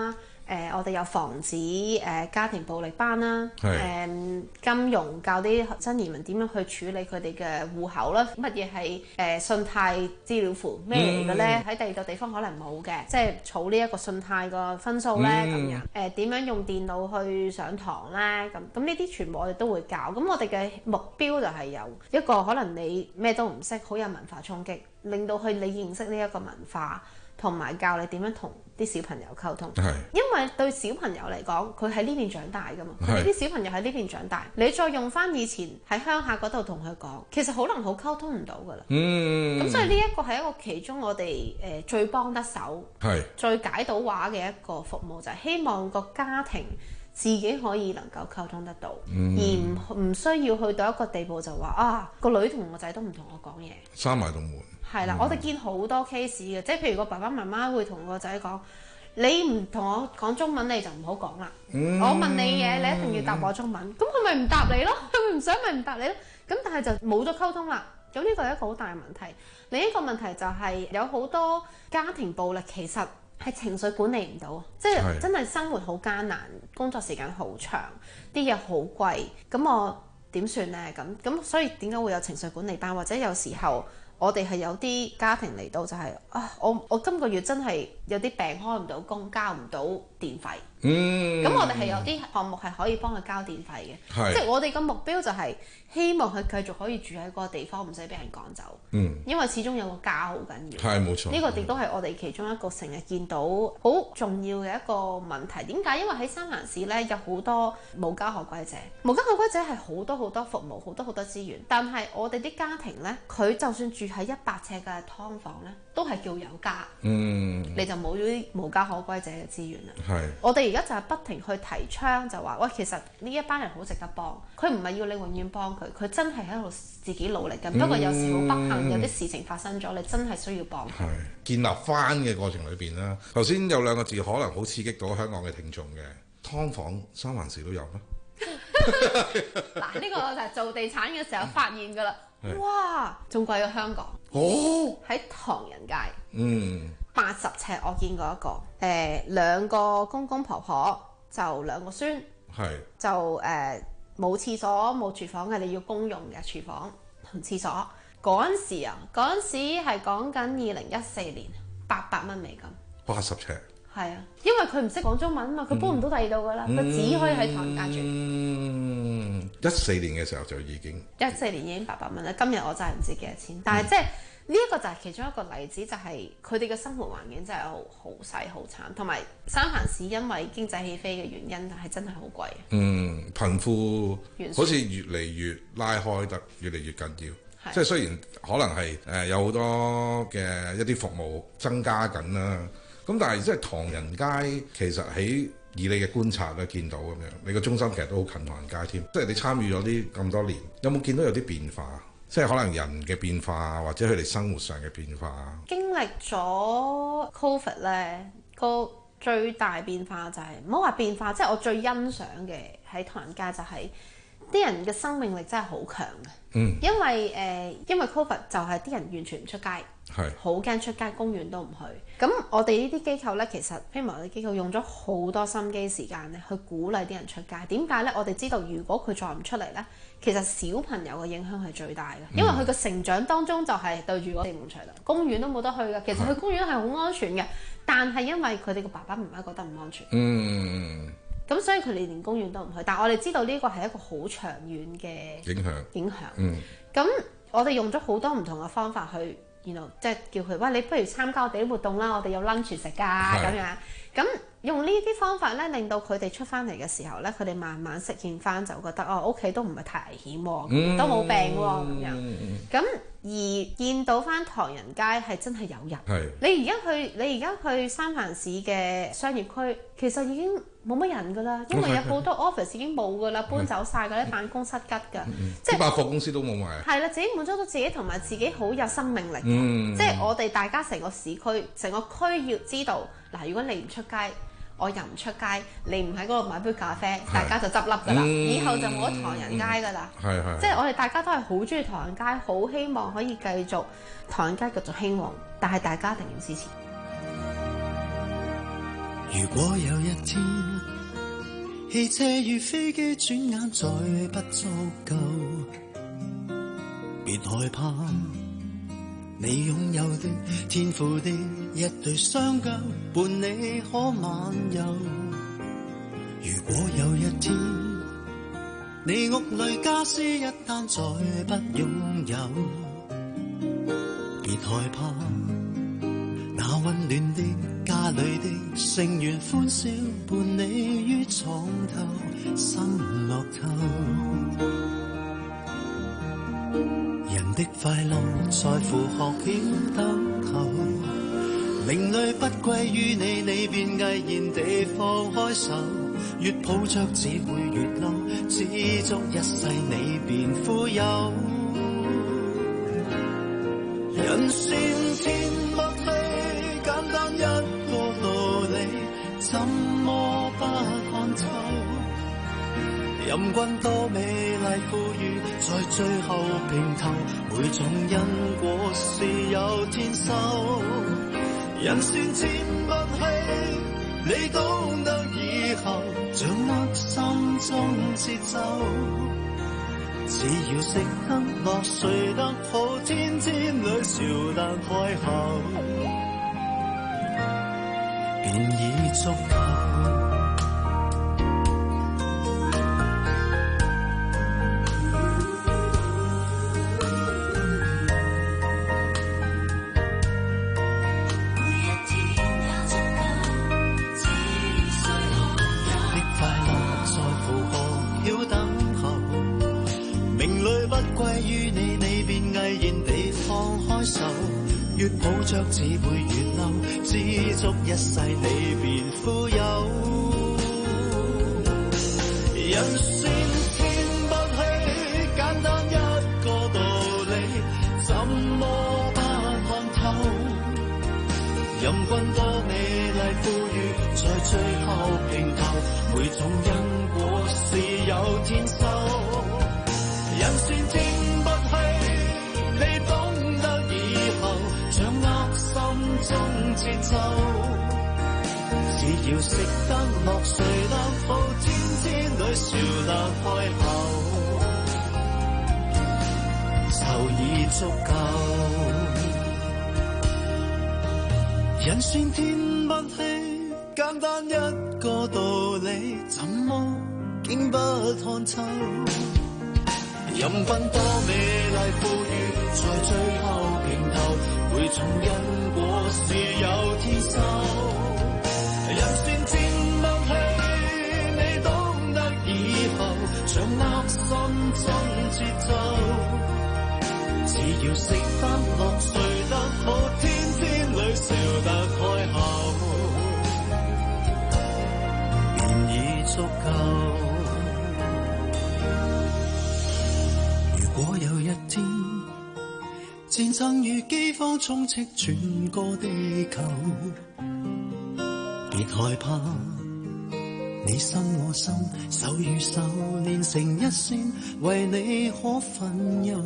呃、我哋有防止誒、呃、家庭暴力班啦，誒、呃、金融教啲新移民點樣去處理佢哋嘅戶口啦，乜嘢係誒信貸資料庫咩嚟嘅咧？喺、嗯、第二個地方可能冇嘅，即係儲呢一個信貸個分數咧咁、嗯、樣，誒點、呃、樣用電腦去上堂咧？咁咁呢啲全部我哋都會教。咁我哋嘅目標就係有一個可能你咩都唔識，好有文化衝擊，令到去你認識呢一個文化。同埋教你點樣同啲小朋友溝通，因為對小朋友嚟講，佢喺呢邊長大噶嘛，佢啲小朋友喺呢邊長大，你再用翻以前喺鄉下嗰度同佢講，其實可能好溝通唔到噶啦。嗯，咁所以呢一個係一個其中我哋誒、呃、最幫得手、最解到話嘅一個服務，就係、是、希望個家庭自己可以能夠溝通得到，嗯、而唔唔需要去到一個地步就話啊個女同個仔都唔同我講嘢， 閂埋道門。 係啦，嗯、我哋見好多 case 嘅，即係譬如個爸爸媽媽會同個仔講：你唔同我講中文，你就唔好講啦。嗯、我問你嘢，你一定要答我中文。咁佢咪唔答你咯？佢咪唔想咪唔答你咯？咁但係就冇咗溝通啦。咁呢個係一個好大嘅問題。另一個問題就係有好多家庭暴力其實係情緒管理唔到，即係真係生活好艱難，工作時間好長，啲嘢好貴。咁我點算呢？咁咁所以點解會有情緒管理班？或者有時候我哋係有啲家庭嚟到就係、是、啊，我我今個月真係有啲病開唔到工，交唔到電費。嗯，咁我哋係有啲項目係可以幫佢交電費嘅，即係我哋個目標就係希望佢繼續可以住喺嗰個地方，唔使俾人趕走。嗯，因為始終有個家好緊要。係冇錯，呢個亦都係我哋其中一個成日見到好重要嘅一個問題。點解？因為喺三藩市咧有好多無家可歸者，無家可歸者係好多好多服務，好多好多資源。但係我哋啲家庭咧，佢就算住喺一百尺嘅劏房咧，都係叫有家。嗯，你就冇咗啲無家可歸者嘅資源啦。係，我哋。而家就係不停去提倡，就話喂，其實呢一班人好值得幫。佢唔係要你永遠幫佢，佢真係喺度自己努力緊。嗯、不過有時好不幸，有啲事情發生咗，你真係需要幫佢。係建立翻嘅過程裏邊啦。頭先有兩個字可能好刺激到香港嘅聽眾嘅，劏房三藩市都有咩？嗱，呢個就係做地產嘅時候發現㗎啦。哇，仲貴過香港。哦，喺唐人街。嗯。八十尺我見過一個，誒、呃、兩個公公婆婆就兩個孫，係就誒冇、呃、廁所冇廚房嘅，你要公用嘅廚房同廁所。嗰陣時啊，嗰陣時係講緊二零一四年，八百蚊美金。八十尺。係啊，因為佢唔識講中文嘛，佢搬唔到第二度噶啦，佢、嗯、只可以喺唐人街住。嗯，一四年嘅時候就已經一四年已經八百蚊啦。今日我真係唔知幾多錢，但係即係。呢一個就係其中一個例子，就係佢哋嘅生活環境真係好好細好慘，同埋三藩市因為經濟起飛嘅原因係真係好貴。嗯，貧富好似越嚟越拉開得越嚟越緊要。即係雖然可能係誒、呃、有好多嘅一啲服務增加緊啦，咁但係即係唐人街其實喺以你嘅觀察咧見到咁樣，你個中心其實都好近唐人街添。即係你參與咗啲咁多年，有冇見到有啲變化？即係可能人嘅變化，或者佢哋生活上嘅變化。經歷咗 Covid 咧，個最大變化就係唔好話變化，即係我最欣賞嘅喺唐人街就係啲人嘅生命力真係好強嘅。嗯，因為誒、呃，因為 Covid 就係啲人完全唔出街，係好驚出街，公園都唔去。咁我哋呢啲機構咧，其實希望我哋機構用咗好多心機時間咧，去鼓勵啲人出街。點解咧？我哋知道如果佢再唔出嚟咧，其實小朋友嘅影響係最大嘅，因為佢嘅成長當中就係對住個四面牆啦，公園都冇得去嘅。其實去公園係好安全嘅，但係因為佢哋個爸爸媽媽覺得唔安全。嗯。咁所以佢哋連公園都唔去，但係我哋知道呢個係一個好長遠嘅影響。影響。嗯。咁我哋用咗好多唔同嘅方法去，然後即係叫佢，喂，你不如參加我哋啲活動啦，我哋有 lunch 食㗎咁樣。咁用呢啲方法咧，令到佢哋出翻嚟嘅時候咧，佢哋慢慢適應翻，就覺得哦，屋企都唔係太危險喎，嗯、都冇病喎咁樣。咁、嗯、而見到翻唐人街係真係有人。係。你而家去，你而家去三藩市嘅商業區，其實已經冇乜人㗎啦，因為有好多 office 已經冇㗎啦，搬走晒嗰啲辦公室吉㗎，即係百貨公司都冇埋。係啦，自己滿足到自己，同埋自己好有生命力。嗯、即係我哋大家成個市區，成個區要知道嗱，如果你唔出街，我又唔出街，你唔喺嗰度買杯咖啡，大家就執笠㗎啦，嗯、以後就冇咗唐人街㗎啦。係係、嗯，即係我哋大家都係好中意唐人街，好希望可以繼續唐人街繼續興旺，但係大家一定要支持。 如果有一天，汽車與飛機轉眼再不足夠，別害怕，你擁有的天賦的一對雙腳伴你可漫遊。如果有一天，你屋裏家私一單再不擁有，別害怕，那溫暖的家裏的成員歡笑伴你於床頭心樂透。人的快樂在乎學曉等候，名利不歸於你，你便毅然地放開手，越抱着只會越嬲，知足一世你便富有。人善天不欺，簡單一個道理，怎麼不看透？任君多美麗富裕，在最後平頭，每種因果是有天收。人善天不欺，你懂得以後掌握心中節奏，只要識得落睡得好，天天裏笑得開口，便已足夠。越抱着只會越嬲，知足一世你便富有。人善天不欺，簡單一個道理，怎麼不看透？任君多美麗富裕，在最後平頭，每種因果是有天收。人善天不欺，你懂得以後掌握心中節奏，只要識得落睡得好，天天裏笑得開口，就已足夠。人善天不欺，簡單一個道理，怎麼竟不看透？任君多美麗富裕，在最後平頭，每種因果是有天收。人善天不欺，你懂得以後掌握心中節奏，只要識得落睡得好，天天裏笑得開口，便已足夠。如果有一天，戰爭與饑荒充斥全個地球，別害怕，你心我心，手與手連成一線，為你可分憂，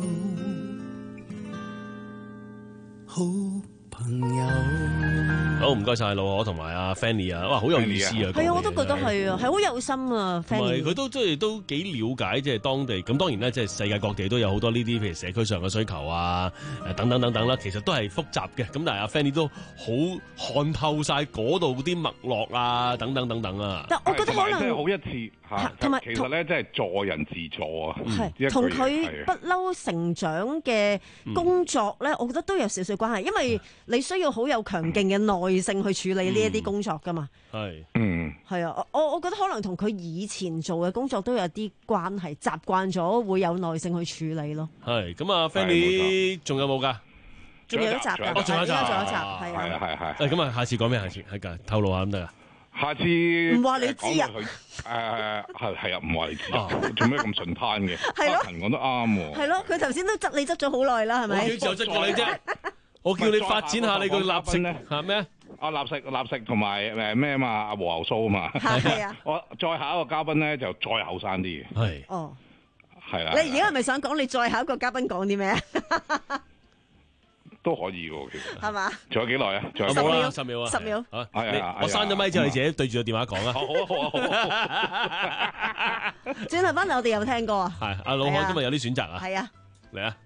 好朋友。 好，唔該晒老可同埋阿 Fanny 啊，哇，好有意思啊！ 係啊，我都覺得係啊，係好有心啊 Fanny。 佢都即係都幾了解即係當地，咁當然咧，即係世界各地都有好多呢啲譬如社區上嘅需求啊，誒等等等等啦，其實都係複雜嘅。咁但係阿 Fanny 都好看透晒嗰度啲脈絡啊，等等等等啊。 但我覺得可能即係好一致嚇， 同埋其實咧即係助人自助啊。 係同佢不嬲成長嘅工作咧，我覺得都有少少關係，因為你需要好有強勁嘅耐性去處理呢一啲工作噶嘛。 係， 嗯， 係啊，我我覺得可能同佢以前做嘅工作都有啲關係，習慣咗會有耐性去處理咯。 係，咁啊 Fanny 仲有冇㗎？ 仲有一集㗎， 仲有一集， 仲有一集，係啊，係係。 誒咁啊，下次講咩？下次係㗎，透露下咁得啊。 下次唔話你知啊？ 誒係係啊，唔話你知啊，做咩咁順攤嘅？ 係咯， 陳講得啱喎。 係咯，佢頭先都執你執咗好耐啦，係咪？ 我幾時有執過你啫？我叫你發展下你個立食係咩？ 啊，立食立食同埋誒咩啊嘛？阿和牛酥啊嘛。 係啊。 我再下一個嘉賓咧就再後生啲嘅。 係。 哦。 係啦。 你而家係咪想講你再下一個嘉賓講啲咩啊？ 都可以嘅，其實係嘛？ 仲有幾耐啊？仲有十秒， 十秒啊！ 十秒。 好， 係啊， 我刪咗咪之後，你自己對住個電話講啊。 好啊，好啊，好啊。 轉頭翻嚟，我哋有聽歌啊。 係，阿老漢今日有啲選擇啊。 係啊。 嚟啊！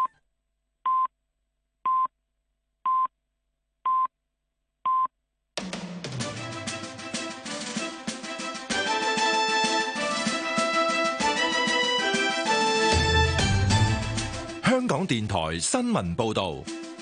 香港電台新聞報道。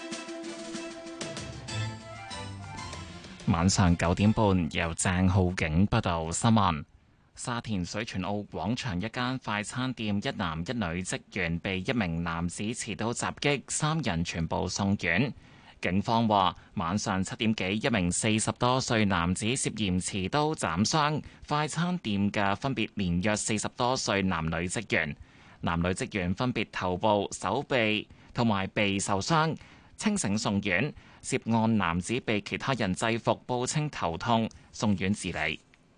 晚上九點半，由鄭浩景報道新聞。沙田水泉澳廣場一間快餐店，一男一女職員被一名男子持刀襲擊，三人全部送院。警方話，晚上七點幾，一名四十多歲男子涉嫌持刀斬傷快餐店嘅分別年約四十多歲男女職員。男女職員分別頭部、手臂同埋鼻受傷，清醒送院。涉案男子被其他人制服，報稱頭痛，送院治理。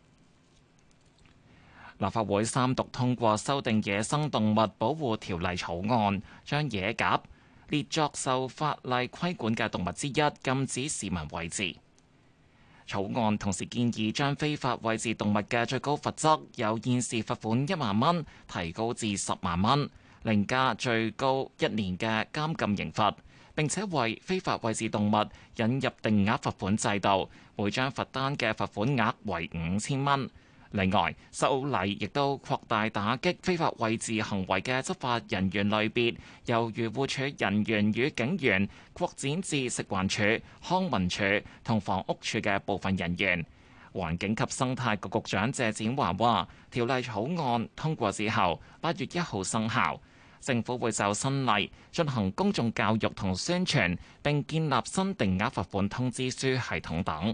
立法會三讀通過修訂野生動物保護條例草案，將野鴿列作受法例規管嘅動物之一，禁止市民餵飼。草案同時建議將非法餵飼動物嘅最高罰則由現時罰款一萬蚊提高至十萬蚊，另加最高一年嘅監禁刑罰。並且為非法餵飼動物引入定額罰款制度，每張罰單嘅罰款額為五千蚊。另外，修例亦都擴大打擊非法餵飼行為嘅執法人員類別，由漁護署人員與警員擴展至食環署、康文署同房屋署嘅部分人員。環境及生態局局長謝展寰話：條例草案通過之後，八月一號生效。政府會就新例進行公眾教育同宣傳，並建立新定額罰款通知書系統等。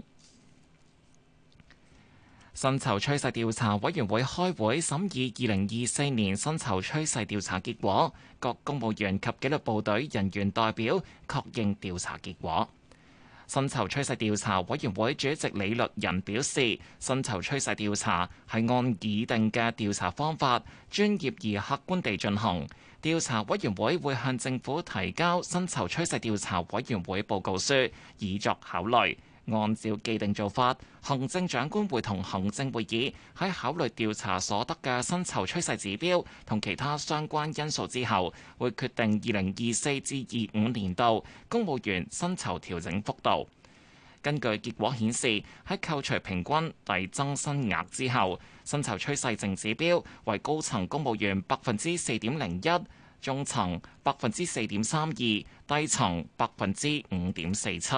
薪酬趨勢調查委員會開會審議二零二四年薪酬趨勢調查結果，各公務員及紀律部隊人員代表確認調查結果。薪酬趨勢調查委員會主席李律仁表示，薪酬趨勢調查係按擬定嘅調查方法，專業而客觀地進行。調查委員會會向政府提交薪酬趨勢調查委員會報告書，以作考慮。按照既定做法，行政長官會同行政會議喺考慮調查所得嘅薪酬趨勢指標同其他相關因素之後，會決定二零二四至二五年度公務員薪酬調整幅度。根據結果顯示，喺扣除平均遞增薪額之後，薪酬趨勢淨指標為高層公務員百分之四點零一，中層百分之四點三二，低層百分之五點四七。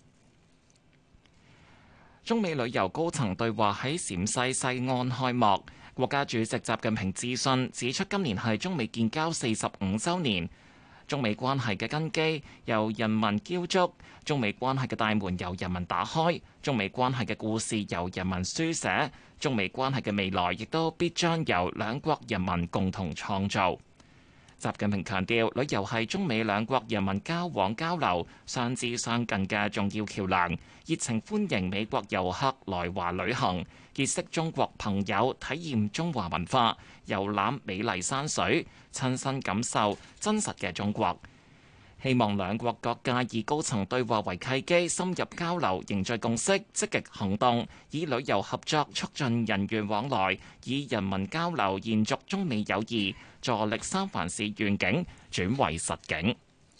中美旅遊高層對話喺陝西西安開幕，國家主席習近平致信指出，今年係中美建交四十五週年，中美關係嘅根基由人民澆築，中美關係嘅大門由人民打開，中美關係嘅故事由人民書寫，中美關係嘅未來亦都必將由兩國人民共同創造。習近平強調，旅遊係中美兩國人民交往交流、相知相近嘅重要橋梁，熱情歡迎美國遊客來華旅行，結識中國朋友，體驗中華文化，遊覽美麗山水，親身感受真實嘅中國。希望兩國各界以高層對話為契機，深入交流，凝聚共識，積極行動，以旅遊合作促進人員往來，以人民交流延續中美友誼，助力三藩市願景轉為實景。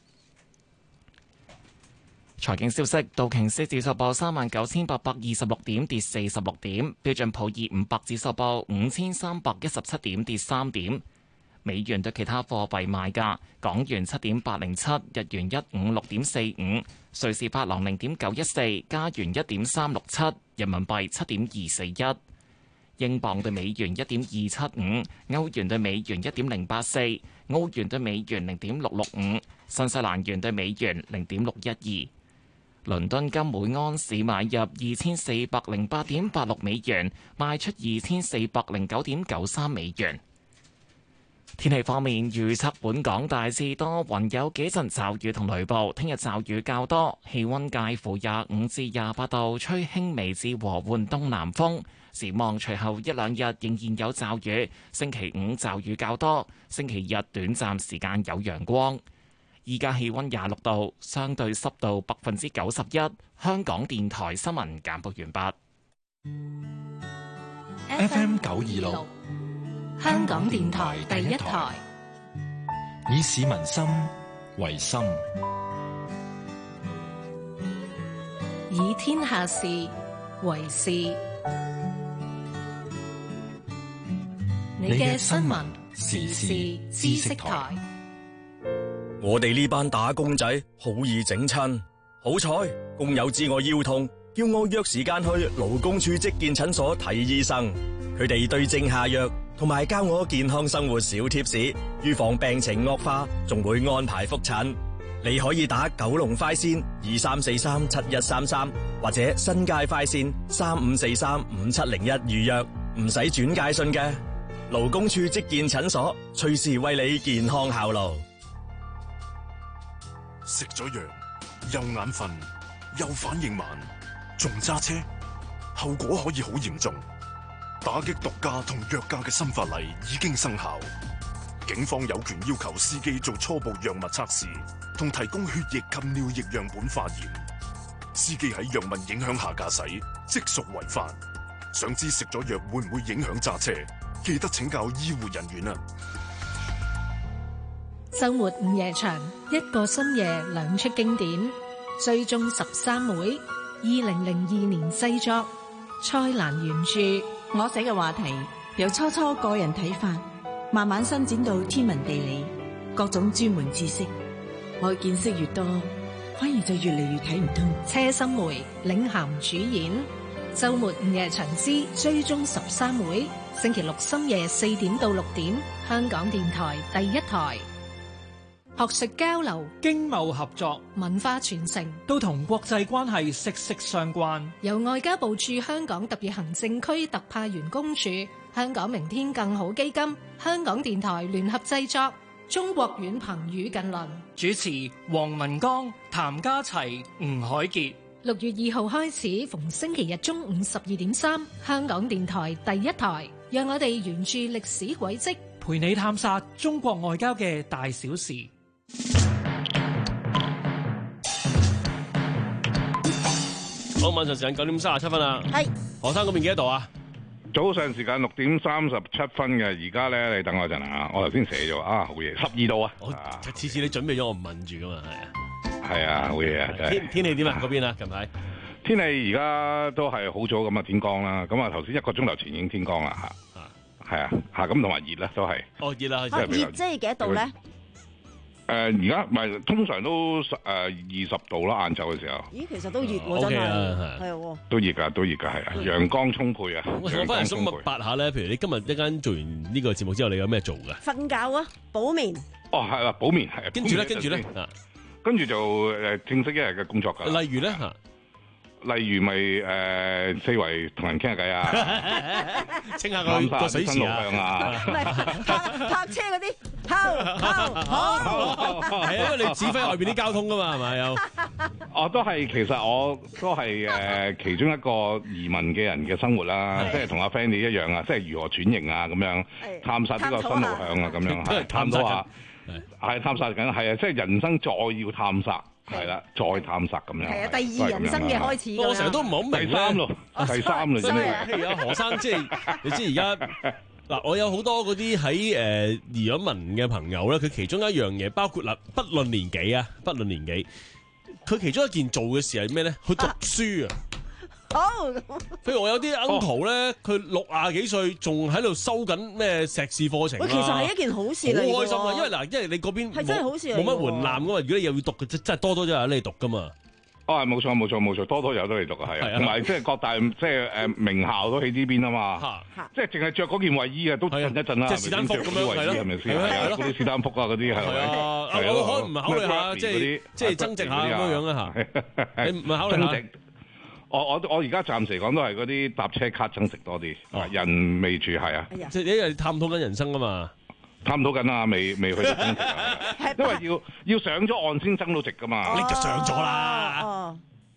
財經消息：道瓊斯指數報三萬九千八百二十六點，跌四十六點；標準普爾五百指數報五千三百一十七點，跌三點。美元對其他貨幣賣價：港元七點八零七，日元一五六點四五，瑞士法郎零點九一四，加元一點三六七，人民幣七點二四一，英鎊對美元一點二七五，歐元對美元一點零八四，澳元對美元零點六六五，新西蘭元對美元零點六一二。倫敦金每安士買入二千四百零八點八六美元，賣出二千四百零九點九三美元。天氣方面，預測本港大致多雲，有幾陣驟雨同雷暴。聽日驟雨較多，氣溫介乎廿五至廿八度，吹輕微至和緩東南風。展望隨後一兩日仍然有驟雨，星期五驟雨較多，星期日短暫時間有陽光。 依家氣溫廿六度，相對濕度百分之九十一。香港電台新聞簡報完畢。 F M 九二六， 香港電台第一台， 以市民心為心， 以天下事為事。你嘅新聞時事知識台。 我哋呢班打工仔好易整親，好彩工友知我腰痛，叫我約時間去勞工處職健診所睇醫生。佢哋對症下藥，同埋教我健康生活小貼士，預防病情惡化，仲會安排覆診。你可以打九龍快線二三四三七一三三，或者新界快線三五四三五七零一預約，唔使轉介信嘅。勞工處職健診所，隨時為你健康效勞。 食咗藥又眼瞓又反應慢，仲揸車，後果可以好嚴重。打擊毒駕同藥駕嘅新法例已經生效，警方有權要求司機做初步藥物測試，同提供血液及尿液樣本化驗。司機喺藥物影響下駕駛，即屬違法。想知食咗藥會唔會影響揸車？記得請教醫護人員啊！ 周末午夜場，一個深夜兩出經典，追蹤十三妹，二零零二年製作，蔡瀾原著。 我寫嘅話題由初初個人睇法，慢慢伸展到天文地理各種專門知識。我見識越多，反而就越嚟越睇唔通。 車心梅領銜主演，周末午夜場之追蹤十三妹，星期六深夜四點到六點，香港電台第一台。學術交流、 經貿合作、 文化傳承都同國際關係息息相關。 由外交部駐香港特別行政區特派員公署、香港明天更好基金、香港電台聯合製作，中國遠朋與近鄰。 主持黃文剛、譚家齊、吳海傑。 六月二號開始，逢星期日中午十二點三，香港電台第一台，讓我哋沿住歷史軌跡， 陪你探索中國外交嘅大小事。 好，晚上時間九點三十七分啦。 係何生嗰邊幾多度啊？ 早上時間六點三十七分嘅，而家咧你等我一陣啊！我頭先寫咗啊，好嘢，十二度啊！ 我次次你準備咗，我唔問住噶嘛，係啊。 係啊，好嘢啊！ 天天氣點啊？嗰邊啊，近排天氣而家都係好早咁啊，天光啦。咁啊，頭先一個鐘頭前已經天光啦嚇。係啊，嚇咁同埋熱啦，都係。 哦，熱啦， 熱即係幾多度咧？ 誒而家咪通常都誒二十度啦，晏晝嘅時候。 咦，其實都熱喎，真係係喎。 都熱㗎，都熱㗎，係啊，陽光充沛啊！ 我翻嚟想問八下咧，譬如你今日一間做完呢個節目之後，你有咩做㗎？ 瞓覺啊，補眠。 哦，係啦，補眠係。 跟住咧，跟住咧， 跟住就誒正式一日嘅工作㗎。 例如咧嚇。 例如咪誒四圍同人傾下偈啊， 清下個個水池啊， 唔係泊泊車嗰啲，好好好， 係啊，因為你指揮外邊啲交通㗎嘛，係咪又？ 我都係，其實我都係誒其中一個移民嘅人嘅生活啦，即係同阿 Fanny 一樣啊，即係如何轉型啊咁樣，探索呢個新路向啊咁樣，係探索下，係探索緊，係啊，即係人生再要探索。係啦，再探索咁樣。係啊， 第二人生嘅開始。 我成日都唔係好明第三咯，第三啦，真係。 譬如阿何生，即係你知而家嗱，我有好多嗰啲喺誒移咗民嘅朋友咧，佢其中一樣嘢，包括嗱，不論年紀啊，不論年紀，佢其中一件做嘅事係咩咧？去讀書啊！ 好， 譬如我有啲 uncle 咧，佢六廿幾歲，仲喺度收緊咩碩士課程。 喂，其實係一件好事嚟， 好開心啊！因為嗱，因為你嗰邊係真係好事嚟， 冇乜門檻噶嘛。如果你又要讀嘅，真真係多多都有得你讀噶嘛。 哦，係冇錯冇錯冇錯，多多有得你讀啊，係啊。同埋即係各大即係誒名校都喺呢邊啊嘛。即係淨係着嗰件衞衣啊，都震一震啦。 即係士丹福咁樣係咯， 係咪先？係啊，嗰啲士丹福啊，嗰啲係咪？ 係啊，我可唔考慮下，即係即係增值下咁樣樣啊嚇？你唔係考慮下？ 我我我而家暫時講都係嗰啲搭車卡增值多啲，哦、人未住係啊， 即係因為探討緊人生啊嘛， 探討緊啊，未未去到增值啊，因為要要上咗岸先增到值噶嘛， 你就上咗啦。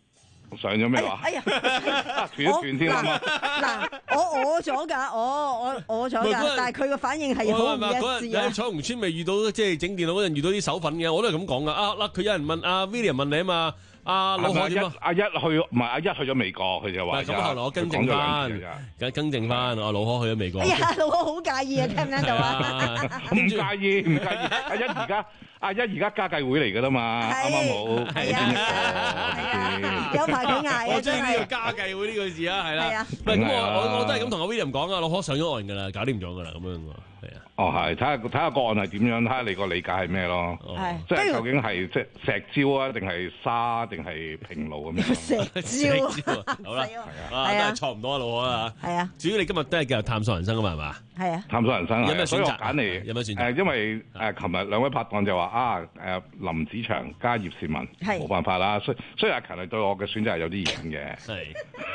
上咗咩話？ 哎呀， 斷一斷添啊嘛！ 嗱，我餓咗㗎，我我餓咗㗎，但係佢個反應係好唔一致啊！ 喺彩虹村未遇到即係整電腦嗰陣遇到啲手粉嘅，我都係咁講㗎。啊嗱，佢有人問阿 William 問你啊嘛。阿老何點啊？ 阿一去唔係阿一去咗美國，佢就話。 咁後來我更正翻，更更正翻，阿老何去咗美國。 哎呀，老何好介意啊，聽唔聽到啊？ 唔介意，唔介意。阿一而家，阿一而家家計會嚟㗎啦嘛，啱啱好。係啊，有排佢嗌。 我中意呢個家計會呢個字啊，係啦。係啊。唔係咁，我我我都係咁同阿 William 講啊，老何上咗岸㗎啦，搞掂咗㗎啦，咁樣喎。係啊。 哦，係，睇下睇下個案係點樣，睇下你個理解係咩咯？ 係， 即係究竟係即係石礁啊，定係沙，定係平路咁樣？ 石礁， 好啦，係啊，都係錯唔多啊，老何啊， 係啊。 主要你今日都係繼續探索人生啊嘛，係嘛？ 係啊， 探索人生。 有咩選擇？ 揀嚟有咩選擇？ 誒，因為誒，琴日兩位拍檔就話啊，誒，林子祥加葉倩文，冇辦法啦。所以所以阿勤係對我嘅選擇係有啲意見嘅。係。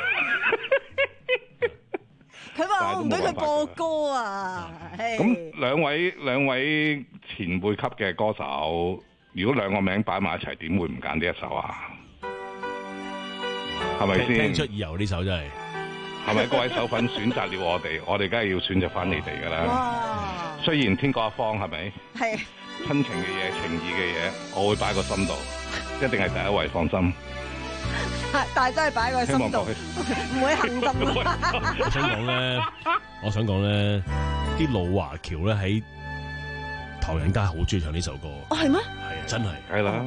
佢話我唔俾佢播歌啊！ 咁兩位兩位前輩級嘅歌手，如果兩個名擺埋一齊，點會唔揀呢一首啊？係咪先？ 聽出耳油呢首真係， 係咪各位手粉選擇了我哋？我哋梗係要選擇翻你哋㗎啦。雖然天各一方，係咪？係。親情嘅嘢、情義嘅嘢，我會擺個心度，一定係第一位，放心。 但係真係擺喺個心度，唔會行動。 我想講咧，我想講咧，啲老華僑咧喺唐人街好中意唱呢首歌。 哦，係咩？ 係啊，真係。 係啦。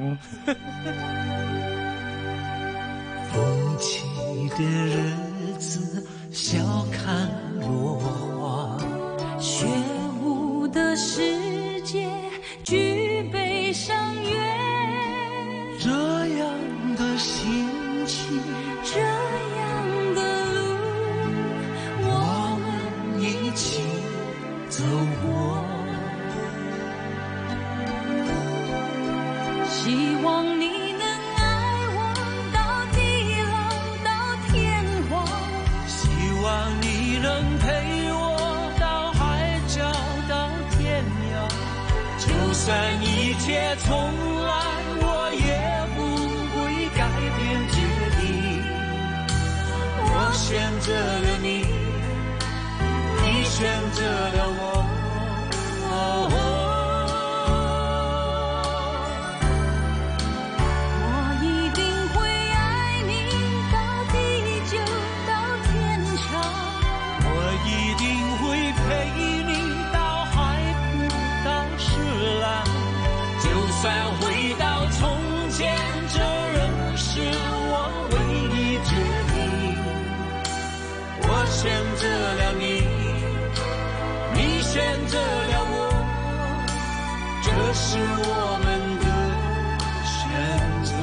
風起的日子，笑看落花， 雪舞的世界，舉杯相約， 這樣的心。 這樣的路，我們一起走過。希望你能愛我到地老到天荒， 希望你能陪我到海角到天涯。就算一切重來，我也不會改變。我選擇了你，你選擇了我。哦， 我一定會愛你到地久到天長， 我一定會陪你到海枯到石爛。就算回到從前，這仍是我唯一決定。我選擇了你，你選擇了我，這是我們的選擇。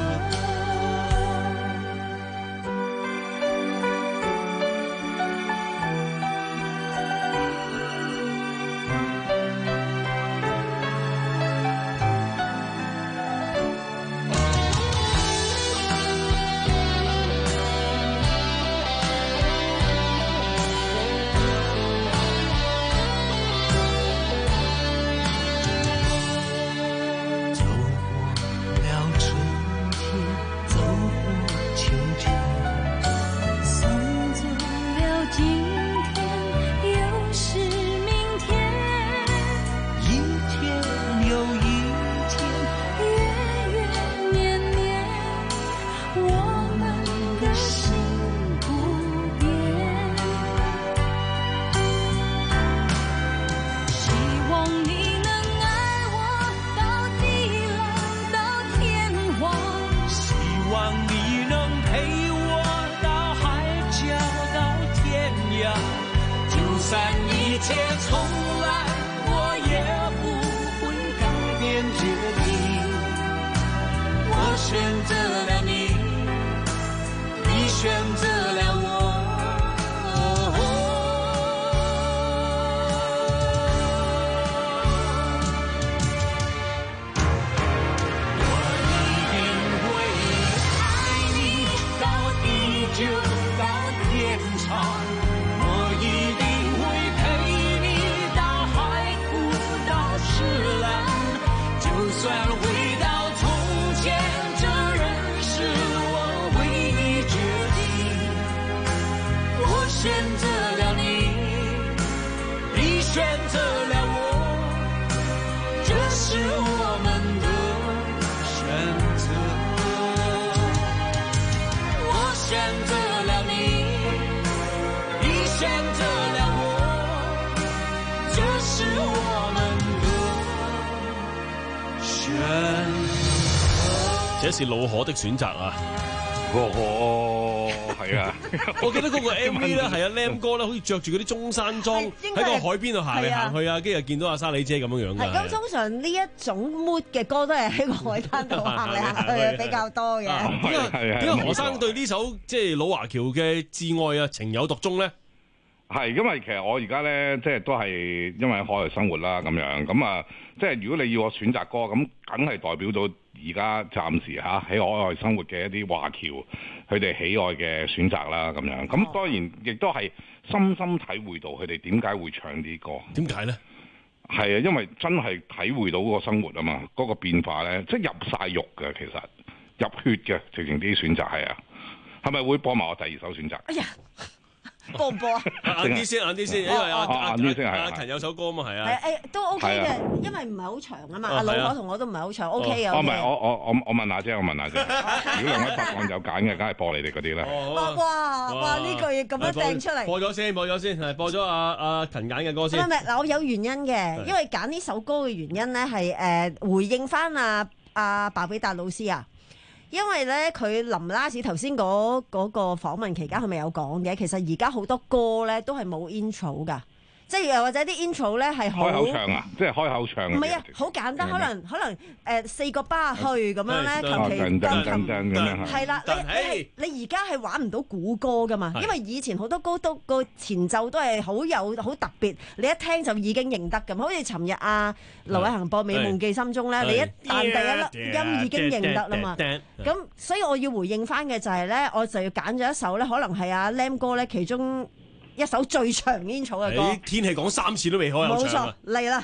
這是老可的選擇啊！ 哦，係啊！ 我記得嗰個 M V 咧，係啊 Lam 哥咧，好似着住嗰啲中山裝喺個海邊度行嚟行去啊，跟住又見到阿莎莉姐咁樣樣嘅。 咁通常呢一種 mood 嘅歌都係喺個海灘度行嚟行去比較多嘅。 點解何生對呢首即係老華僑嘅摯愛啊情有獨鍾咧？ 係，因為其實我而家咧，即係都係因為喺海外生活啦，咁樣咁啊，即係如果你要我選擇歌，咁梗係代表到而家暫時嚇喺海外生活嘅一啲華僑佢哋喜愛嘅選擇啦，咁樣咁當然亦都係深深體會到佢哋點解會唱啲歌。 點解咧？ 係啊，因為真係體會到嗰個生活啊嘛，嗰、嗰個變化咧，即係入晒肉嘅，其實入血嘅，直情啲選擇係啊，係咪會播埋我第二首選擇？ 哎呀！播唔播啊？ 晏啲先，晏啲先，因為阿阿阿陳有首歌嘛，係啊。 係誒，都 OK 嘅，因為唔係好長啊嘛。阿老可同我都唔係好長 ，OK 嘅。 哦，唔係，我我我我問下啫，我問下啫。如果兩位拍檔有揀嘅，梗係播你哋嗰啲啦。 哇哇！呢句嘢咁樣掟出嚟。 播咗先，播咗先，係播咗阿阿陳揀嘅歌先。 唔係嗱，我有原因嘅，因為揀呢首歌嘅原因咧係誒回應翻阿阿鮑比達老師啊。因為咧，佢臨拉屎頭先嗰嗰個訪問期間，佢咪有講嘅。其實而家好多歌咧都係冇 intro 㗎，即係又或者啲 intro 咧係好開口唱啊，即係開口唱。 唔係啊，好簡單，可能可能誒四個巴去咁樣咧，求其噔噔噔噔咁樣係啦。你你係你而家係玩唔到古歌㗎嘛？因為以前好多歌都個前奏都係好有好特別，你一聽就已經認得咁。好似尋日啊，劉偉恒播《美夢記心中》咧，你一彈第一粒音已經認得啦嘛。咁所以我要回應翻嘅就係咧，我就要揀咗一首咧，可能係阿 Lam 哥咧其中一首最長 intro 嘅歌。 天氣講三次都未開口唱啊！ 冇錯，嚟啦！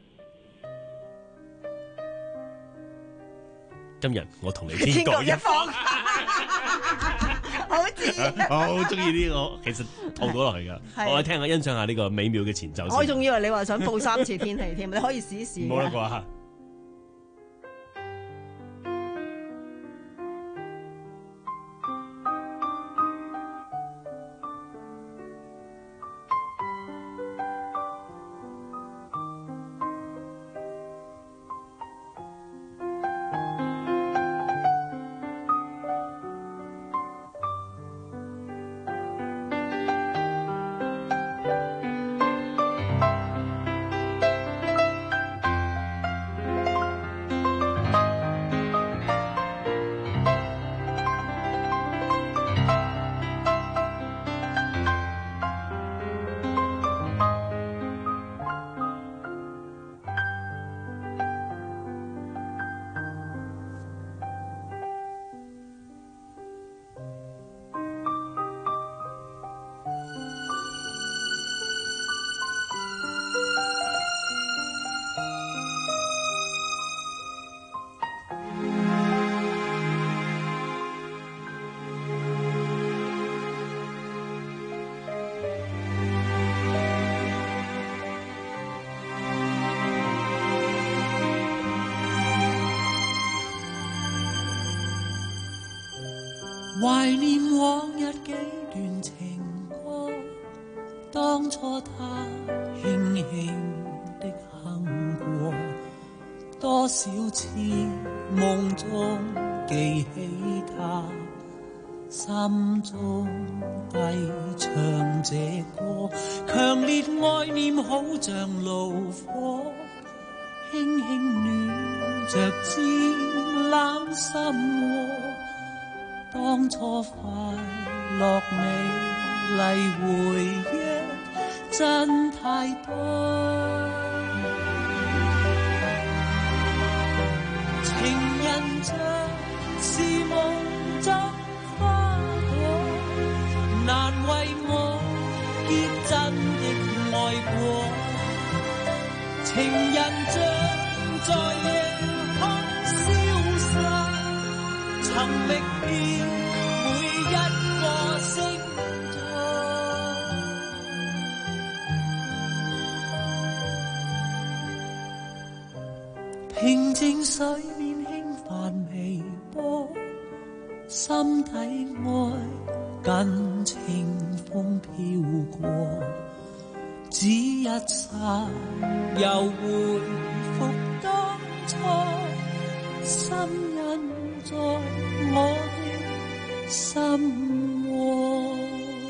今日我同你天各一方， 好似好中意呢個，其實套到落去㗎。我哋聽下欣賞下呢個美妙嘅前奏。 我仲以為你話想報三次天氣添，你可以試一試。 冇得啩。 懷念往日幾段情歌，當初他輕輕的哼過，多少次夢中記起他，心中低唱這歌，強烈愛念好像爐火，輕輕暖着枝冷心窩。當初快樂美麗回憶真太多，情人像是夢中花朵，難為我堅真的愛過，情人像在夜空消失，尋覓遍每一個星座，平靜水面輕泛微波，心底愛跟清風飄過，只一剎又回復當初。 心印在我的心窩。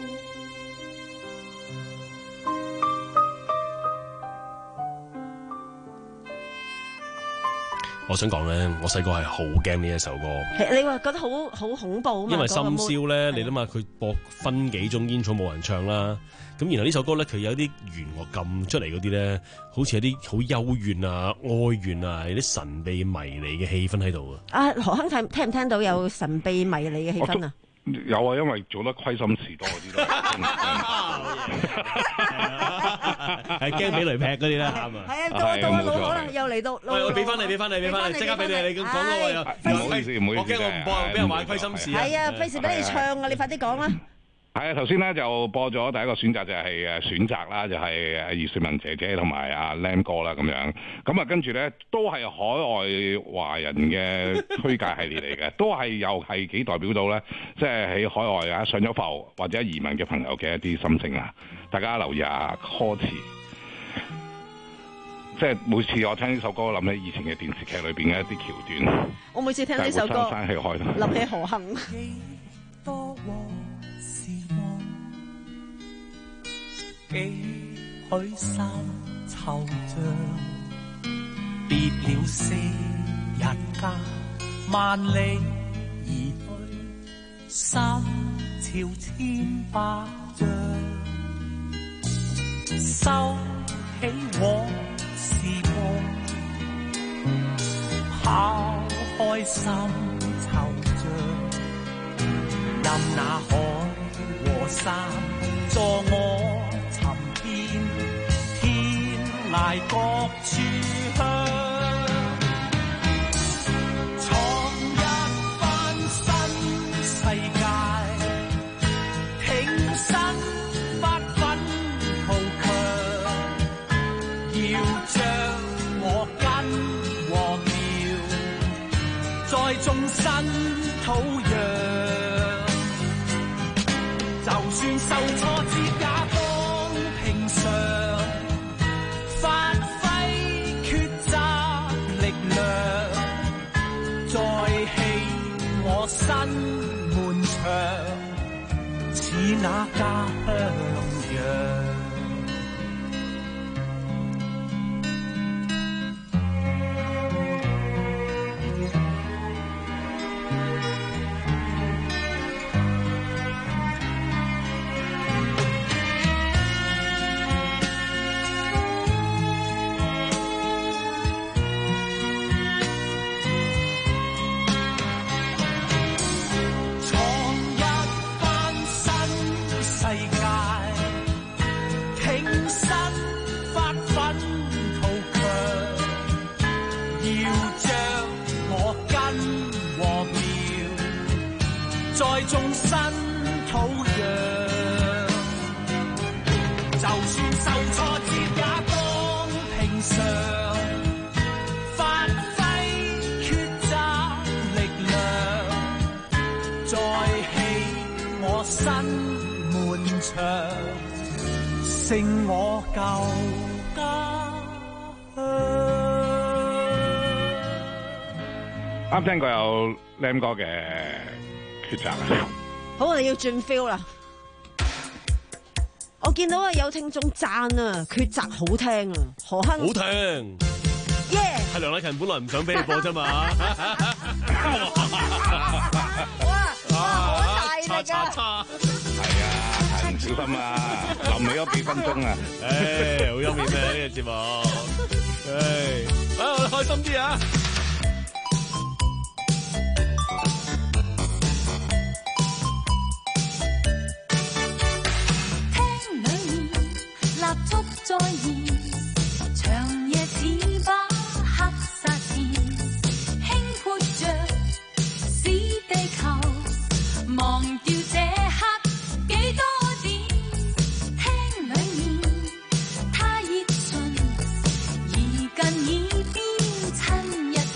我想講咧，我細個係好驚呢一首歌。 你話覺得好好恐怖啊嘛？ 因為深宵咧， 那個、 你諗下佢播分幾種煙草冇人唱啦，咁然後呢首歌咧，佢有啲弦樂撳出嚟嗰啲咧，好似有啲好幽怨啊、哀怨啊，有啲神秘迷離嘅氣氛喺度啊。 啊，何亨聽聽唔聽到有神秘迷離嘅氣氛啊？ 有啊，因為做得虧心事多嗰啲咯， 係驚俾雷劈嗰啲啦，啱啊！ 係啊，到啊到啊，老可能又嚟到。 喂，我俾翻你，俾翻你，俾翻你，即刻俾你，你咁講嗰個又唔好意思，唔好意思， 我驚我唔播，俾人話虧心事啊！ 係啊，費事俾你唱啊！你快啲講啦！ 係啊，頭先咧就播咗第一個選擇就係誒選擇啦，就係誒葉倩文姐姐同埋阿 Lam 哥啦咁樣。咁啊跟住咧都係海外華人嘅推介系列嚟嘅，都係又係幾代表到咧，即係喺海外啊上咗浮或者移民嘅朋友嘅一啲心聲啊。大家留意下歌詞，即係每次我聽呢首歌，諗起以前嘅電視劇裏邊嘅一啲橋段。 我每次聽呢首歌，諗起何幸。 幾許三惆悵，別了昔日家，萬里而去，三朝千百丈。收起往事夢，拋開心惆悵，任那海和山助我。捱各處鄉，創一番新世界，挺身發奮圖強，要將我根和苗再種新土壤，就算受挫折也當平常。發揮抉擇力量，再起我新門牆，似那家鄉樣。再種新土壤，就算受挫折也當平常，發揮抉擇力量，再起我新門牆，勝我舊家鄉。 啱聽過有 Lam 哥嘅抉擇啊！ 好，我哋要轉 feel 啦。我見到啊有聽眾讚啊，抉擇好聽啊，何亨好聽， 耶！ 係梁禮勤本來唔想俾你播啫嘛。 哇！好大力啊！ 係啊，係唔小心啊，臨尾嗰幾分鐘啊， 誒，好優美咩呢個節目？誒，啊，我哋開心啲啊！ 再現長夜似把黑沙線，輕潑着使地球忘掉這刻幾多點。聽裡面他熱唇，而近耳邊親一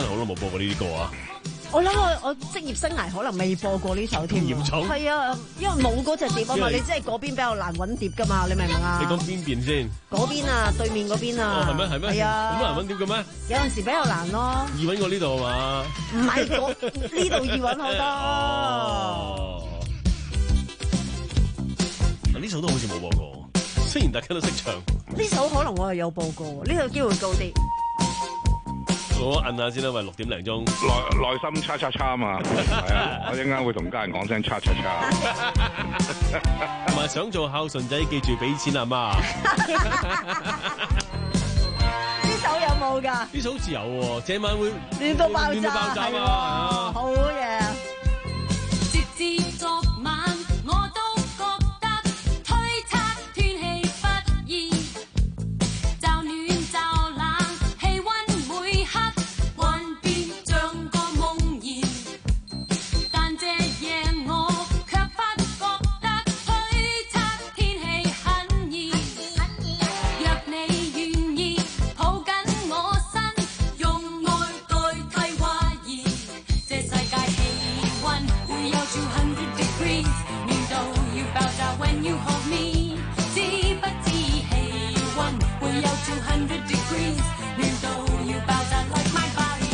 真係好耐冇播過呢啲歌啊！ 我諗我我職業生涯可能未播過呢首添， 嚴重係啊，因為冇嗰隻碟啊嘛，你即係嗰邊比較難揾碟噶嘛，你明唔明啊？ 你講邊邊先？ 嗰邊啊，對面嗰邊啊。 哦，係咩？係咩？ 係啊。 咁難揾碟嘅咩？ 有陣時比較難咯。 易揾過呢度係嘛？ 唔係，呢度易揾好多。 哦。嗱，呢首都好似冇播過，雖然大家都識唱。 呢首可能我係有播過，呢首機會高啲。 我摁下先啦，喂，六點零鐘， 內內心叉叉叉啊嘛，係啊，我一陣間會同家人講聲叉叉叉。 同埋想做孝順仔，記住俾錢阿媽。 呢首有冇㗎？ 呢首好似有喎，這晚會亂到爆炸， 亂到爆炸啊！ 好嘢。 直至昨晚，我都覺得推測天氣不易，驟暖驟冷，氣溫每刻幻變像個夢魘。但這夜我卻不覺得推測天氣很易。若你願意抱緊我身，用愛代替懷疑，這世界氣溫會有two hundred degrees，暖到要爆炸 when you hold me， 知不知氣溫會有two hundred degrees， 暖到要爆炸 like my body。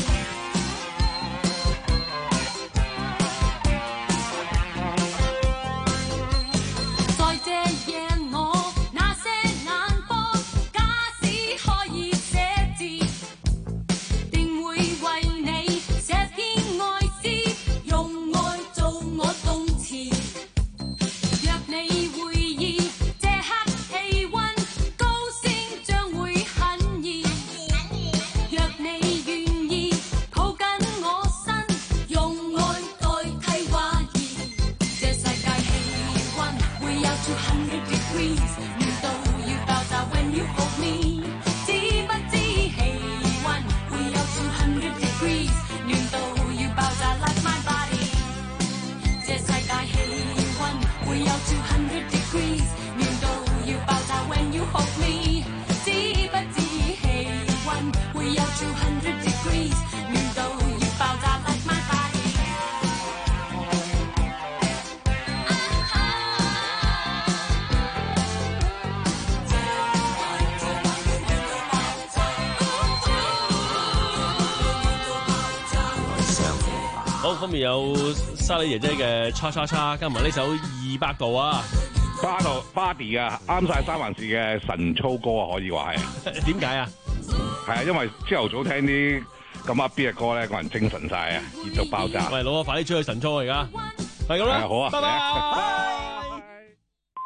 在這夜我那些眼波，假使可以寫字，定會為你寫篇愛詩，用愛做我動詞。若你會意，這刻氣溫高升將會很易。若你願意抱緊我身，用愛代替懷疑，這世界氣溫會有two hundred degrees， 暖到要爆炸 when you hold me， 知不知氣溫會有two hundred degrees， 暖到要爆炸 like my body， 這世界氣溫會有two hundred degrees， 暖到要爆炸 when you hold me， 知不知氣溫會有two hundred degrees， 暖到要爆炸 like my body。 好，方面有莎莉姐姐嘅叉叉叉，加埋呢首二百度啊， 巴度 body 啊，啱晒三環市嘅神操歌啊，可以話係。 點解啊？ 係啊，因為朝頭早聽啲咁 upbeat 嘅歌咧，個人精神晒啊，熱到爆炸。 喂，老啊，快啲出去神操而家，係咁啦， 係啊好啊拜拜。